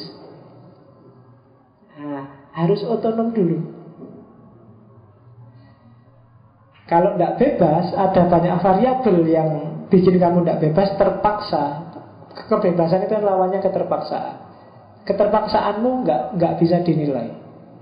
Speaker 2: Nah, harus otonom dulu. Kalau tidak bebas, ada banyak variabel yang bikin kamu tidak bebas, terpaksa. Kebebasan itu lawannya keterpaksaan. Keterpaksaanmu nggak bisa dinilai.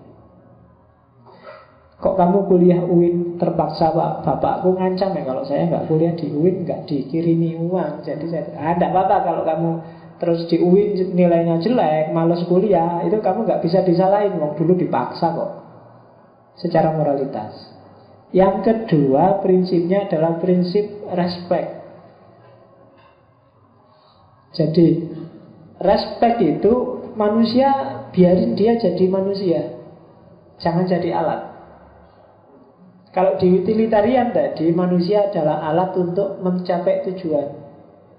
Speaker 2: Kok kamu kuliah UIN terpaksa Pak? Bapakku ngancam ya kalau saya nggak kuliah di UIN nggak dikirimi uang. Jadi saya tidak apa-apa kalau kamu terus di UIN nilainya jelek, malas kuliah, itu kamu nggak bisa disalahin. Wong dulu dipaksa kok. Secara moralitas. Yang kedua prinsipnya adalah prinsip respect. Jadi respect itu manusia biarin dia jadi manusia, jangan jadi alat. Kalau di utilitarian tadi manusia adalah alat untuk mencapai tujuan.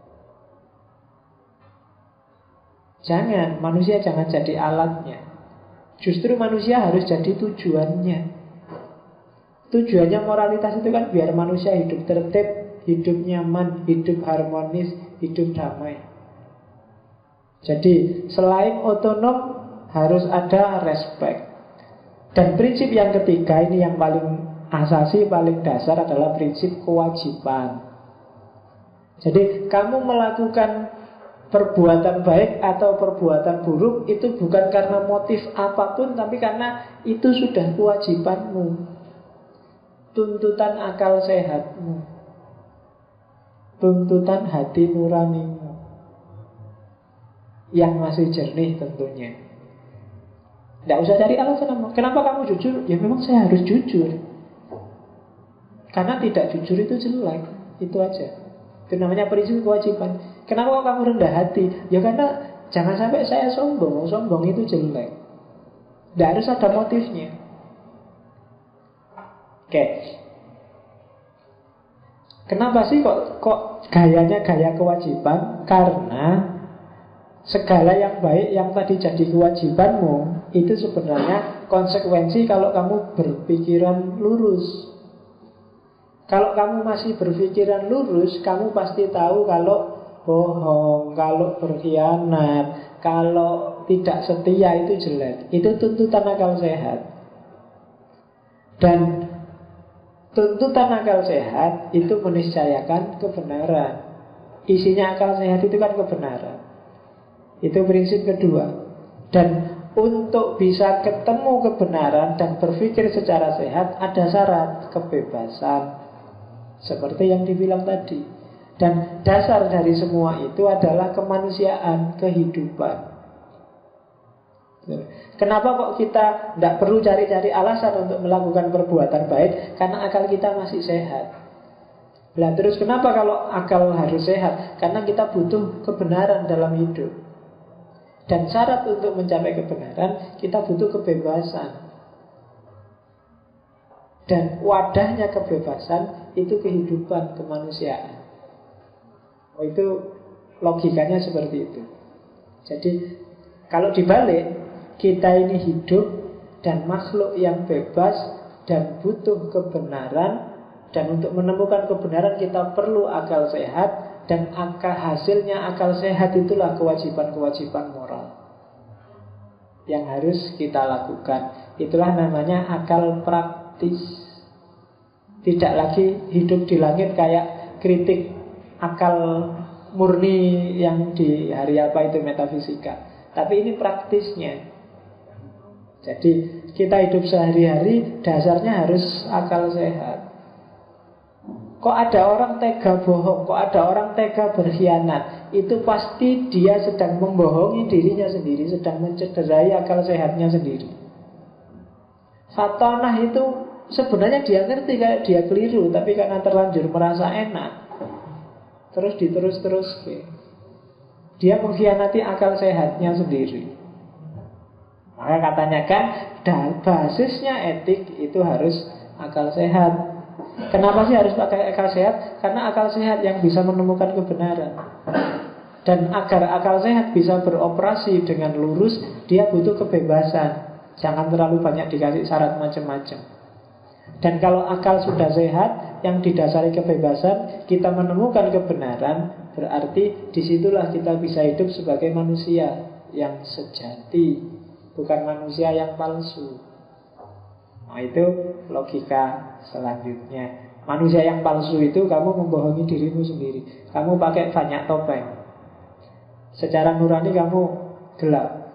Speaker 2: Manusia jangan jadi alatnya. Justru manusia harus jadi tujuannya. Tujuannya moralitas itu kan biar manusia hidup tertib, hidup nyaman, hidup harmonis, hidup damai. Jadi selain otonom harus ada respect. Dan prinsip yang ketiga ini yang paling asasi, paling dasar adalah prinsip kewajiban. Jadi kamu melakukan perbuatan baik atau perbuatan buruk itu bukan karena motif apapun, tapi karena itu sudah kewajibanmu, tuntutan akal sehatmu, tuntutan hati nuranimu yang masih jernih tentunya. Tidak usah cari alasan. Kenapa kamu jujur? Ya memang saya harus jujur. Karena tidak jujur itu jelek. Itu aja. Itu namanya prinsip kewajiban. Kenapa kamu rendah hati? Ya karena jangan sampai saya sombong. Sombong itu jelek. Tidak harus ada motifnya. Oke. Kenapa sih kok gayanya gaya kewajiban? Karena segala yang baik yang tadi jadi kewajibanmu itu sebenarnya konsekuensi kalau kamu berpikiran lurus. Kalau kamu masih berpikiran lurus, kamu pasti tahu kalau bohong, kalau berkhianat, kalau tidak setia itu jelek. Itu tuntutan akal sehat. Dan tuntutan akal sehat itu meniscayakan kebenaran. Isinya akal sehat itu kan kebenaran. Itu prinsip kedua. Dan untuk bisa ketemu kebenaran dan berpikir secara sehat, ada syarat kebebasan, seperti yang dibilang tadi. Dan dasar dari semua itu adalah kemanusiaan, kehidupan. Kenapa kok kita tidak perlu cari-cari alasan untuk melakukan perbuatan baik? Karena akal kita masih sehat. Nah, terus kenapa kalau akal harus sehat? Karena kita butuh kebenaran dalam hidup. Dan syarat untuk mencapai kebenaran, kita butuh kebebasan. Dan wadahnya kebebasan itu kehidupan, kemanusiaan. Oh, itu logikanya seperti itu. Jadi kalau dibalik, kita ini hidup dan makhluk yang bebas dan butuh kebenaran. Dan untuk menemukan kebenaran kita perlu akal sehat. Dan hasilnya akal sehat itulah kewajiban-kewajiban moral yang harus kita lakukan. Itulah namanya akal praktis. Tidak lagi hidup di langit kayak kritik akal murni yang di hari apa itu metafisika. Tapi ini praktisnya. Jadi kita hidup sehari-hari dasarnya harus akal sehat. Kok ada orang tega bohong, kok ada orang tega berkhianat, itu pasti dia sedang membohongi dirinya sendiri, sedang mencederai akal sehatnya sendiri. Fatonah itu sebenarnya dia ngerti kayak dia keliru, tapi karena terlanjur merasa enak, terus diterus-terus, dia mengkhianati akal sehatnya sendiri. Maka katanya kan basisnya etik itu harus akal sehat. Kenapa sih harus pakai akal sehat? Karena akal sehat yang bisa menemukan kebenaran. Dan agar akal sehat bisa beroperasi dengan lurus, dia butuh kebebasan. Jangan terlalu banyak dikasih syarat macam-macam. Dan kalau akal sudah sehat, yang didasari kebebasan, kita menemukan kebenaran, berarti disitulah kita bisa hidup sebagai manusia yang sejati, bukan manusia yang palsu. Nah, itu logika selanjutnya. Manusia yang palsu itu kamu membohongi dirimu sendiri. Kamu pakai banyak topeng. Secara nurani kamu gelap.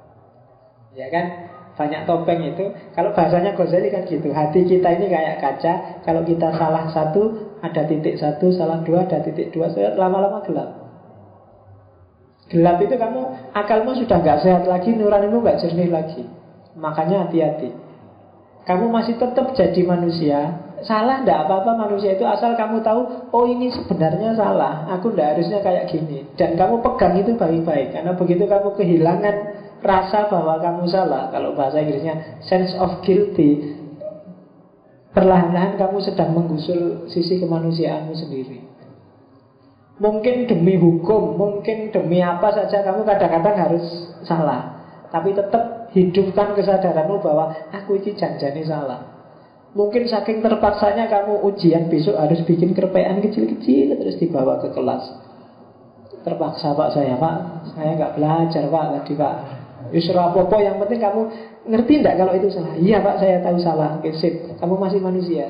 Speaker 2: Ya kan? Banyak topeng itu, kalau bahasanya Ghazali kan gitu. Hati kita ini kayak kaca. Kalau kita salah satu, ada titik satu, salah dua, ada titik dua, lama-lama gelap. Gelap itu kamu, akalmu sudah gak sehat lagi, nuranimu gak jernih lagi. Makanya hati-hati. Kamu masih tetap jadi manusia. Salah tidak apa-apa manusia itu, asal kamu tahu, oh ini sebenarnya salah, aku tidak harusnya kayak gini. Dan kamu pegang itu baik-baik. Karena begitu kamu kehilangan rasa bahwa kamu salah, kalau bahasa Inggrisnya sense of guilty, perlahan-lahan kamu sedang menggusur sisi kemanusiaanmu sendiri. Mungkin demi hukum, mungkin demi apa saja kamu kadang-kadang harus salah. Tapi tetap hidupkan kesadaranmu bahwa aku ini janjane salah. Mungkin saking terpaksanya kamu ujian besok harus bikin kerpean kecil-kecil terus dibawa ke kelas. Terpaksa Pak saya nggak belajar Pak tadi Pak. Yusra apa-apa, yang penting kamu ngerti enggak kalau itu salah? Iya Pak saya tahu salah. Oke sip, kamu masih manusia.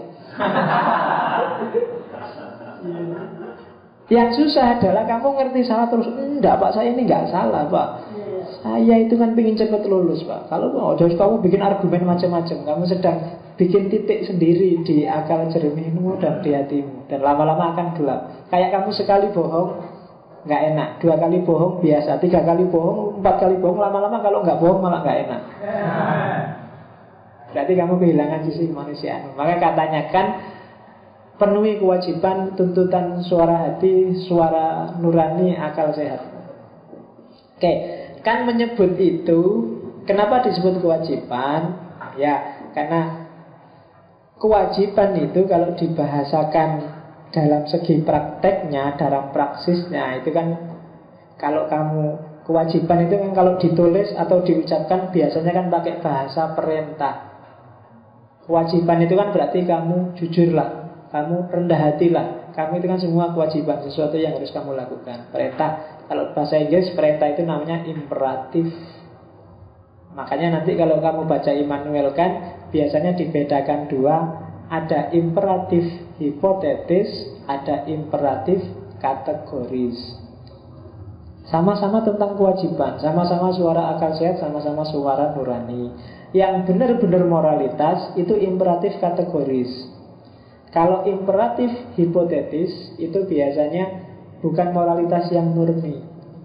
Speaker 2: Yang susah adalah kamu ngerti salah terus, enggak Pak saya ini enggak salah Pak. Saya itu kan pengen cepat lulus Pak. Kalau terus kamu bikin argumen macam-macam, kamu sedang bikin titik sendiri di akal jernih,mu dan di hatimu. Dan lama-lama akan gelap. Kayak kamu sekali bohong nggak enak, 2 kali bohong biasa, 3 kali bohong, 4 kali bohong, lama-lama kalau nggak bohong malah nggak enak. Berarti kamu kehilangan sisi kemanusiaan. Maka katanya kan penuhi kewajiban, tuntutan suara hati, suara nurani, akal sehat. Oke, kan menyebut itu, kenapa disebut kewajiban? Ya, karena kewajiban itu kalau dibahasakan dalam segi prakteknya, dalam praksisnya, itu kan kalau kamu kewajiban itu kan kalau ditulis atau diucapkan biasanya kan pakai bahasa perintah. Kewajiban itu kan berarti kamu jujurlah, kamu rendah hatilah. Kamu itu kan semua kewajiban, sesuatu yang harus kamu lakukan. Perintah, kalau bahasa Inggris perintah itu namanya imperatif. Makanya nanti kalau kamu baca Immanuel Kant, biasanya dibedakan dua. Ada imperatif hipotetis, ada imperatif kategoris. Sama-sama tentang kewajiban, sama-sama suara akal sehat, sama-sama suara nurani. Yang benar-benar moralitas itu imperatif kategoris. Kalau imperatif hipotetis itu biasanya bukan moralitas yang murni.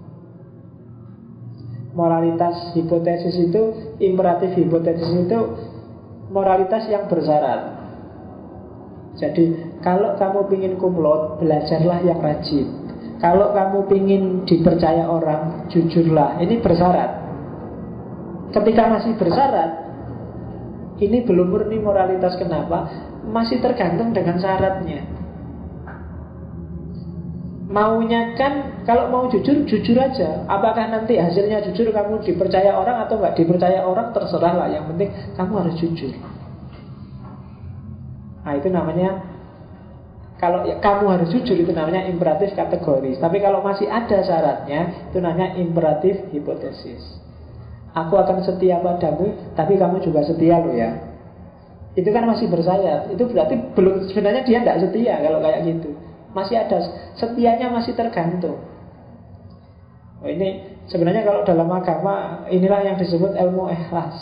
Speaker 2: Moralitas hipotesis itu, imperatif hipotesis itu moralitas yang bersyarat. Jadi kalau kamu ingin kumlot, belajarlah yang rajin. Kalau kamu ingin dipercaya orang, jujurlah. Ini bersyarat. Ketika masih bersyarat, ini belum murni moralitas. Kenapa? Masih tergantung dengan syaratnya. Maunya kan kalau mau jujur, jujur aja. Apakah nanti hasilnya jujur, kamu dipercaya orang atau nggak dipercaya orang, terserahlah. Yang penting kamu harus jujur. Nah itu namanya, kalau ya, kamu harus jujur itu namanya imperatif kategoris. Tapi kalau masih ada syaratnya, itu namanya imperatif hipotesis. Aku akan setia padamu, tapi kamu juga setia loh ya. Itu kan masih bersayap. Itu berarti belum, sebenarnya dia tidak setia kalau kayak gitu. Masih ada, setianya masih tergantung. Oh, ini sebenarnya kalau dalam agama inilah yang disebut ilmu ikhlas.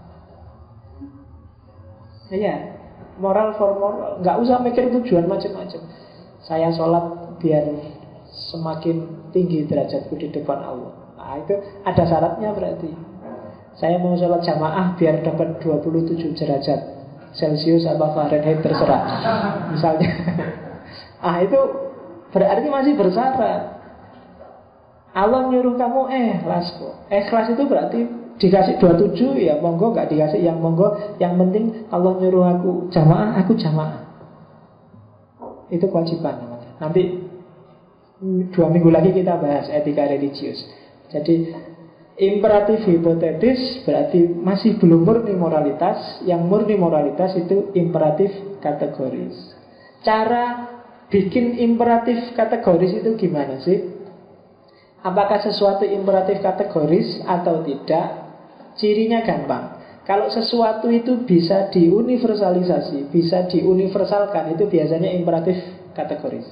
Speaker 2: Iya, moral for moral. Nggak usah mikir tujuan macam-macam. Saya sholat biar semakin tinggi derajatku di depan Allah. Nah itu ada syaratnya berarti. Saya mau sholat jamaah biar dapat 27 derajat Celsius apa Fahrenheit terserah misalnya. Itu berarti masih bersyarat. Allah nyuruh kamu ikhlas kok. Ikhlas itu berarti dikasih 27 ya monggo, gak dikasih yang monggo. Yang penting Allah nyuruh aku jamaah, aku jamaah. Itu kewajiban namanya. Nanti 2 minggu lagi kita bahas etika religius. Jadi imperatif hipotetis berarti masih belum murni moralitas. Yang murni moralitas itu imperatif kategoris. Cara bikin imperatif kategoris itu gimana sih? Apakah sesuatu imperatif kategoris atau tidak? Cirinya gampang. Kalau sesuatu itu bisa diuniversalisasi, bisa diuniversalkan, itu biasanya imperatif kategoris.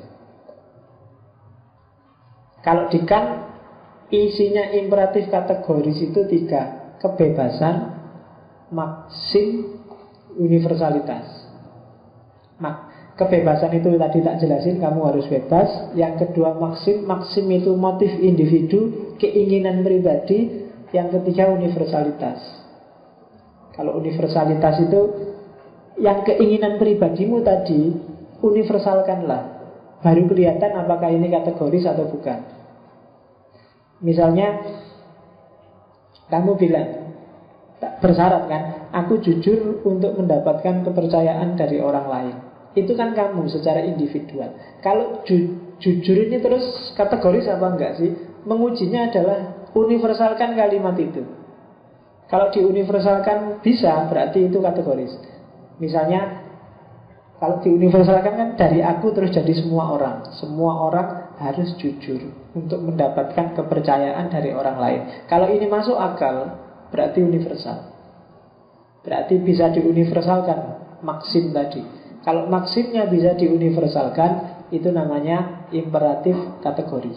Speaker 2: Kalau di Kant, isinya imperatif kategoris itu 3: kebebasan, maksim, universalitas. Kebebasan itu tadi tak jelasin, kamu harus bebas. Yang kedua maksim, maksim itu motif individu, keinginan pribadi. Yang ketiga universalitas. Kalau universalitas itu yang keinginan pribadimu tadi, universalkanlah. Baru kelihatan apakah ini kategoris atau bukan. Misalnya kamu bilang, bersyarat kan, aku jujur untuk mendapatkan kepercayaan dari orang lain. Itu kan kamu secara individual. Kalau jujur ini terus kategoris apa enggak sih? Mengujinya adalah universalkan kalimat itu. Kalau diuniversalkan bisa, berarti itu kategoris. Misalnya kalau diuniversalkan kan dari aku terus jadi semua orang. Semua orang harus jujur untuk mendapatkan kepercayaan dari orang lain. Kalau ini masuk akal, berarti universal. Berarti bisa diuniversalkan maksim tadi. Kalau maksimnya bisa diuniversalkan, itu namanya imperatif kategoris.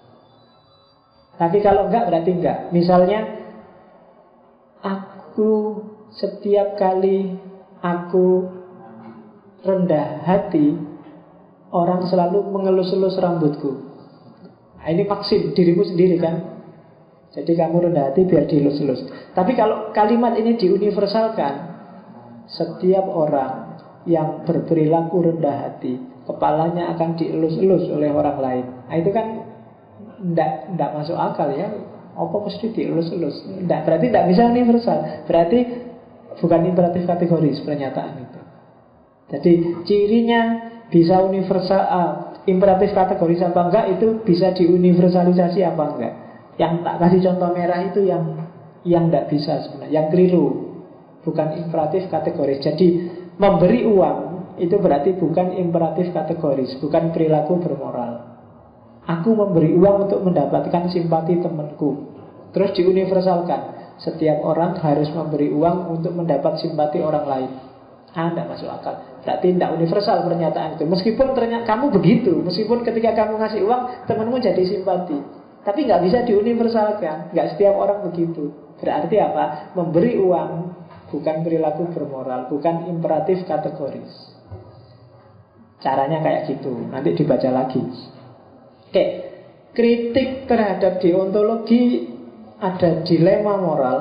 Speaker 2: Tapi kalau enggak, berarti enggak. Misalnya, aku setiap kali aku rendah hati, orang selalu mengelus-elus rambutku. Nah, ini maksim dirimu sendiri kan. Jadi kamu rendah hati biar dielus-elus. Tapi kalau kalimat ini diuniversalkan, setiap orang yang berperilaku rendah hati, kepalanya akan dielus-elus oleh orang lain. Nah itu kan tidak masuk akal ya. Apa mesti dielus-elus? Berarti tidak bisa universal. Berarti bukan imperatif kategoris pernyataan itu. Jadi cirinya bisa universal, imperatif kategoris apa enggak, itu bisa diuniversalisasi apa enggak. Yang tak kasih contoh merah itu yang enggak bisa sebenarnya, yang keliru. Bukan imperatif kategoris. Jadi memberi uang itu berarti bukan imperatif kategoris, bukan perilaku bermoral. Aku memberi uang untuk mendapatkan simpati temanku, terus diuniversalkan. Setiap orang harus memberi uang untuk mendapat simpati orang lain. Tidak masuk akal. Berarti tidak universal pernyataan itu. Meskipun ternyata kamu begitu, meskipun ketika kamu ngasih uang temanmu jadi simpati, tapi nggak bisa diuniversalkan. Nggak setiap orang begitu. Berarti apa? Memberi uang bukan perilaku bermoral, bukan imperatif kategoris. Caranya kayak gitu. Nanti dibaca lagi. Oke, kritik terhadap deontologi ada dilema moral.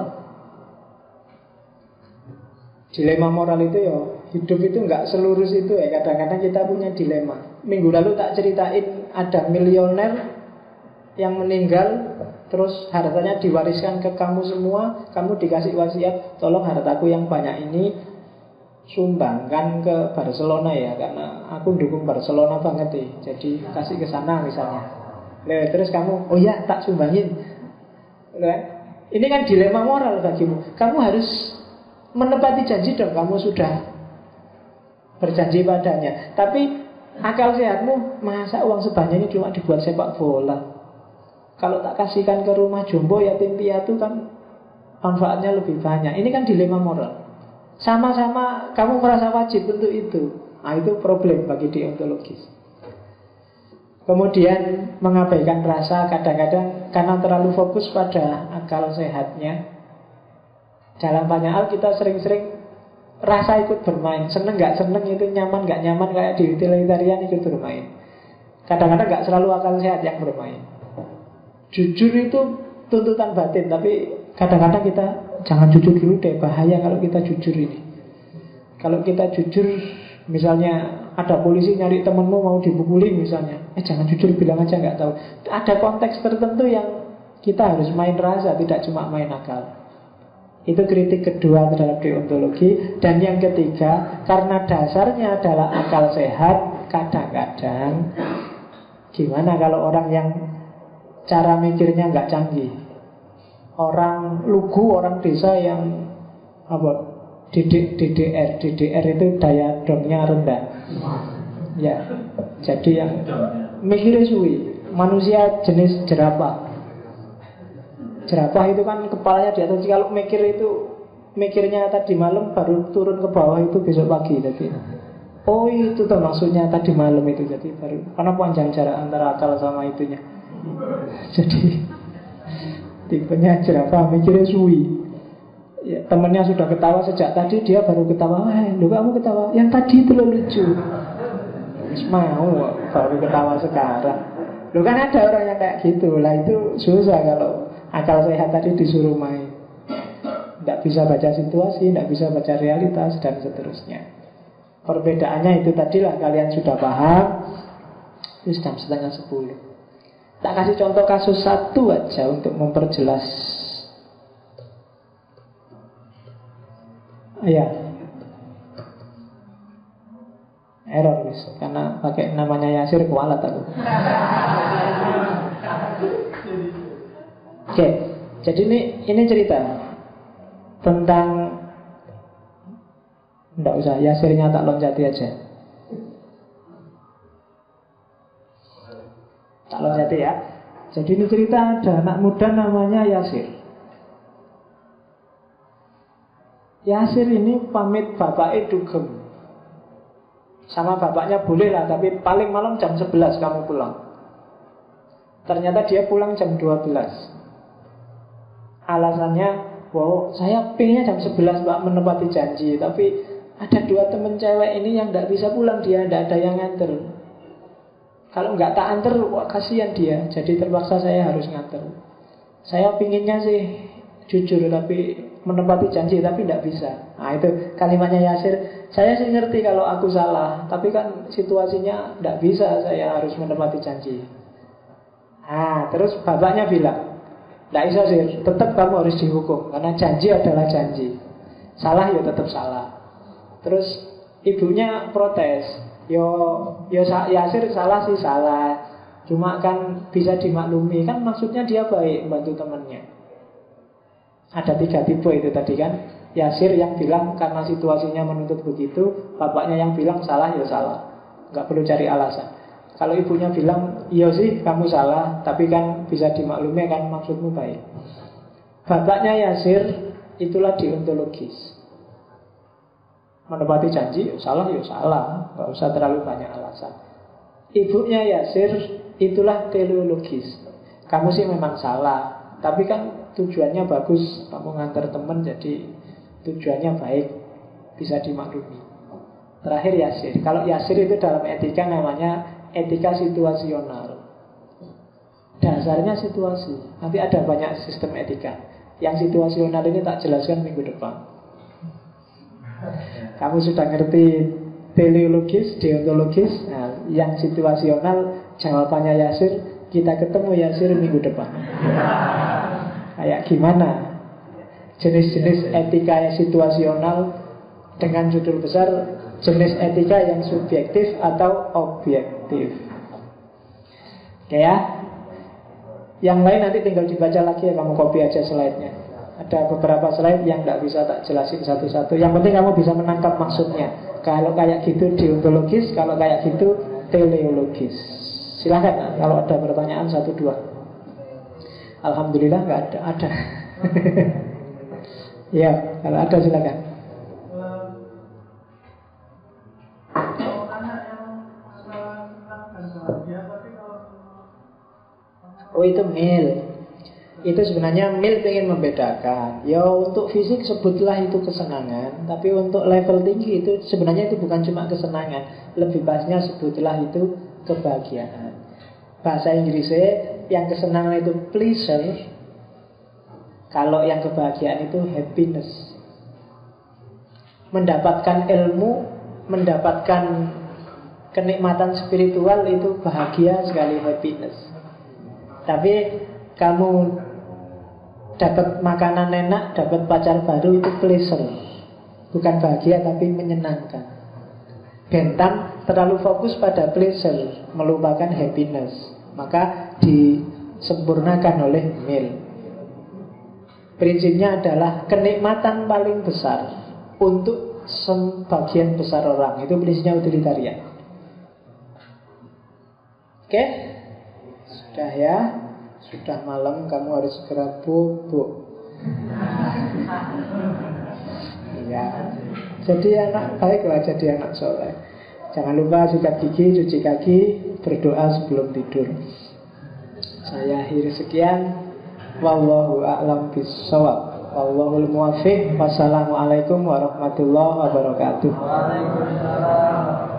Speaker 2: Dilema moral itu ya, hidup itu nggak selurus itu ya. Kadang-kadang kita punya dilema. Minggu lalu tak ceritain ada milioner yang meninggal, terus hartanya diwariskan ke kamu semua. Kamu dikasih wasiat, tolong hartaku yang banyak ini sumbangkan ke Barcelona ya, karena aku dukung Barcelona banget nih. Jadi kasih ke sana misalnya. Terus kamu, oh ya tak sumbangin. Ini kan dilema moral bagimu. Kamu harus menepati janji dong, kamu sudah berjanji padanya. Tapi akal sehatmu, masa uang sebanyak ini cuma dibuat sepak bola? Kalau tak kasihkan ke rumah jombo yatim piatu kan manfaatnya lebih banyak. Ini kan dilema moral. Sama-sama kamu merasa wajib untuk itu. Nah, itu problem bagi deontologis. Kemudian mengabaikan rasa kadang-kadang karena terlalu fokus pada akal sehatnya. Dalam banyak hal kita sering-sering rasa ikut bermain. Seneng gak seneng itu, nyaman gak nyaman, kayak di utilitarian ikut bermain. Kadang-kadang gak selalu akal sehat yang bermain. Jujur itu tuntutan batin, tapi kadang-kadang kita jangan jujur dulu deh, bahaya kalau kita jujur ini. Kalau kita jujur, misalnya ada polisi nyari temenmu mau dipukuli misalnya, jangan jujur, bilang aja gak tahu. Ada konteks tertentu yang kita harus main rasa, tidak cuma main akal. Itu kritik kedua terhadap deontologi. Dan yang ketiga, karena dasarnya adalah akal sehat, kadang-kadang gimana kalau orang yang cara mikirnya nggak canggih, orang lugu, orang desa yang apa, DDR itu daya domnya rendah. Ya, jadi yang mikirnya suwi. Manusia jenis jerapah. Jerapah itu kan kepalanya di atas. Kalau mikir itu, mikirnya tadi malam baru turun ke bawah itu besok pagi. Jadi, oh itu tuh maksudnya tadi malam itu. Jadi baru, karena panjang jarak antara akal sama itunya. Jadi tipenya jerapah, mikirnya suwi. Ya, temennya sudah ketawa sejak tadi, dia baru ketawa. Lu kamu ketawa, yang tadi itu lo lucu. Mau baru ketawa sekarang. Lu kan ada orang yang kayak gitu. Lah itu susah kalau akal sehat tadi disuruh main. Tidak bisa baca situasi, tidak bisa baca realitas, dan seterusnya. Perbedaannya itu tadilah, kalian sudah paham. Itu jam 9:30. Tak kasih contoh kasus satu aja untuk memperjelas. Ya, error wis, karena pakai namanya Yasir kualat aku. Oke, jadi ini cerita tentang, enggak usah, Yasirnya tak loncati aja. Tak loncati ya. Jadi ini cerita ada anak muda namanya Yasir. Yasir ini pamit bapaknya dugem. Sama bapaknya boleh lah, tapi paling malam jam 11 kamu pulang. Ternyata dia pulang jam 12. Alasannya, wow, saya pengennya jam 11 Pak, menepati janji. Tapi ada 2 temen cewek ini yang tidak bisa pulang, dia tidak ada yang nganter. Kalau nggak tak anter, wah kasihan dia. Jadi terpaksa saya harus nganter. Saya pinginnya sih jujur, tapi menepati janji, tapi tidak bisa. Nah itu kalimatnya Yasir. Saya sih ngerti kalau aku salah, tapi kan situasinya tidak bisa, saya harus menepati janji. Nah terus bapaknya bilang, tidak bisa sih, tetap kamu harus dihukum, karena janji adalah janji. Salah ya tetap salah. Terus ibunya protes, Yasir salah sih salah, cuma kan bisa dimaklumi. Kan maksudnya dia baik, bantu temannya. Ada 3 tipe itu tadi kan. Yasir yang bilang karena situasinya menuntut begitu, bapaknya yang bilang salah ya salah, nggak perlu cari alasan. Kalau ibunya bilang iya sih kamu salah, tapi kan bisa dimaklumi kan maksudmu baik. Bapaknya Yasir itulah deontologis, menepati janji, salah ya salah, nggak usah terlalu banyak alasan. Ibunya Yasir itulah teleologis. Kamu sih memang salah, tapi kan tujuannya bagus, kamu ngantar teman jadi tujuannya baik, bisa dimaklumi. Terakhir Yasir. Kalau Yasir itu dalam etika namanya etika situasional. Dasarnya situasi. Nanti ada banyak sistem etika. Yang situasional ini tak jelaskan minggu depan. Kamu sudah ngerti teleologis, deontologis. Nah, yang situasional jawabannya Yasir. Kita ketemu Yasir minggu depan. Kayak gimana jenis-jenis etika yang situasional, dengan judul besar jenis etika yang subjektif atau objektif. Oke ya. Yang lain nanti tinggal dibaca lagi ya, kamu copy aja slide-nya. Ada beberapa slide yang tidak bisa tak jelasin satu-satu. Yang penting kamu bisa menangkap maksudnya. Kalau kayak gitu deontologis, kalau kayak gitu teleologis. Silahkan kalau ada pertanyaan 1, 2. Alhamdulillah nggak ada. Ada. Ya, kalau ada silakan. Oh itu mil. Itu sebenarnya mil pengen membedakan. Ya untuk fisik sebutlah itu kesenangan, tapi untuk level tinggi itu sebenarnya itu bukan cuma kesenangan. Lebih pasnya sebutlah itu kebahagiaan. Bahasa Inggrisnya yang kesenangan itu pleasure, kalau yang kebahagiaan itu happiness. Mendapatkan ilmu, mendapatkan kenikmatan spiritual itu bahagia sekali, happiness. Tapi kamu dapat makanan enak, dapat pacar baru itu pleasure. Bukan bahagia tapi menyenangkan. Bentang terlalu fokus pada pleasure, melupakan happiness. Maka disempurnakan oleh mil. Prinsipnya adalah kenikmatan paling besar untuk sebagian besar orang. Itu prinsipnya utilitarian. Oke? Sudah ya. Sudah malam, kamu harus segera bubuk. Ya. Jadi anak baik lah, jadi anak soleh. Jangan lupa sikat gigi, cuci kaki, berdoa sebelum tidur. Saya akhiri sekian. Wallahu a'lam bishawab. Wallahul muwaffiq. Wassalamualaikum warahmatullahi wabarakatuh.
Speaker 3: Waalaikumsalam.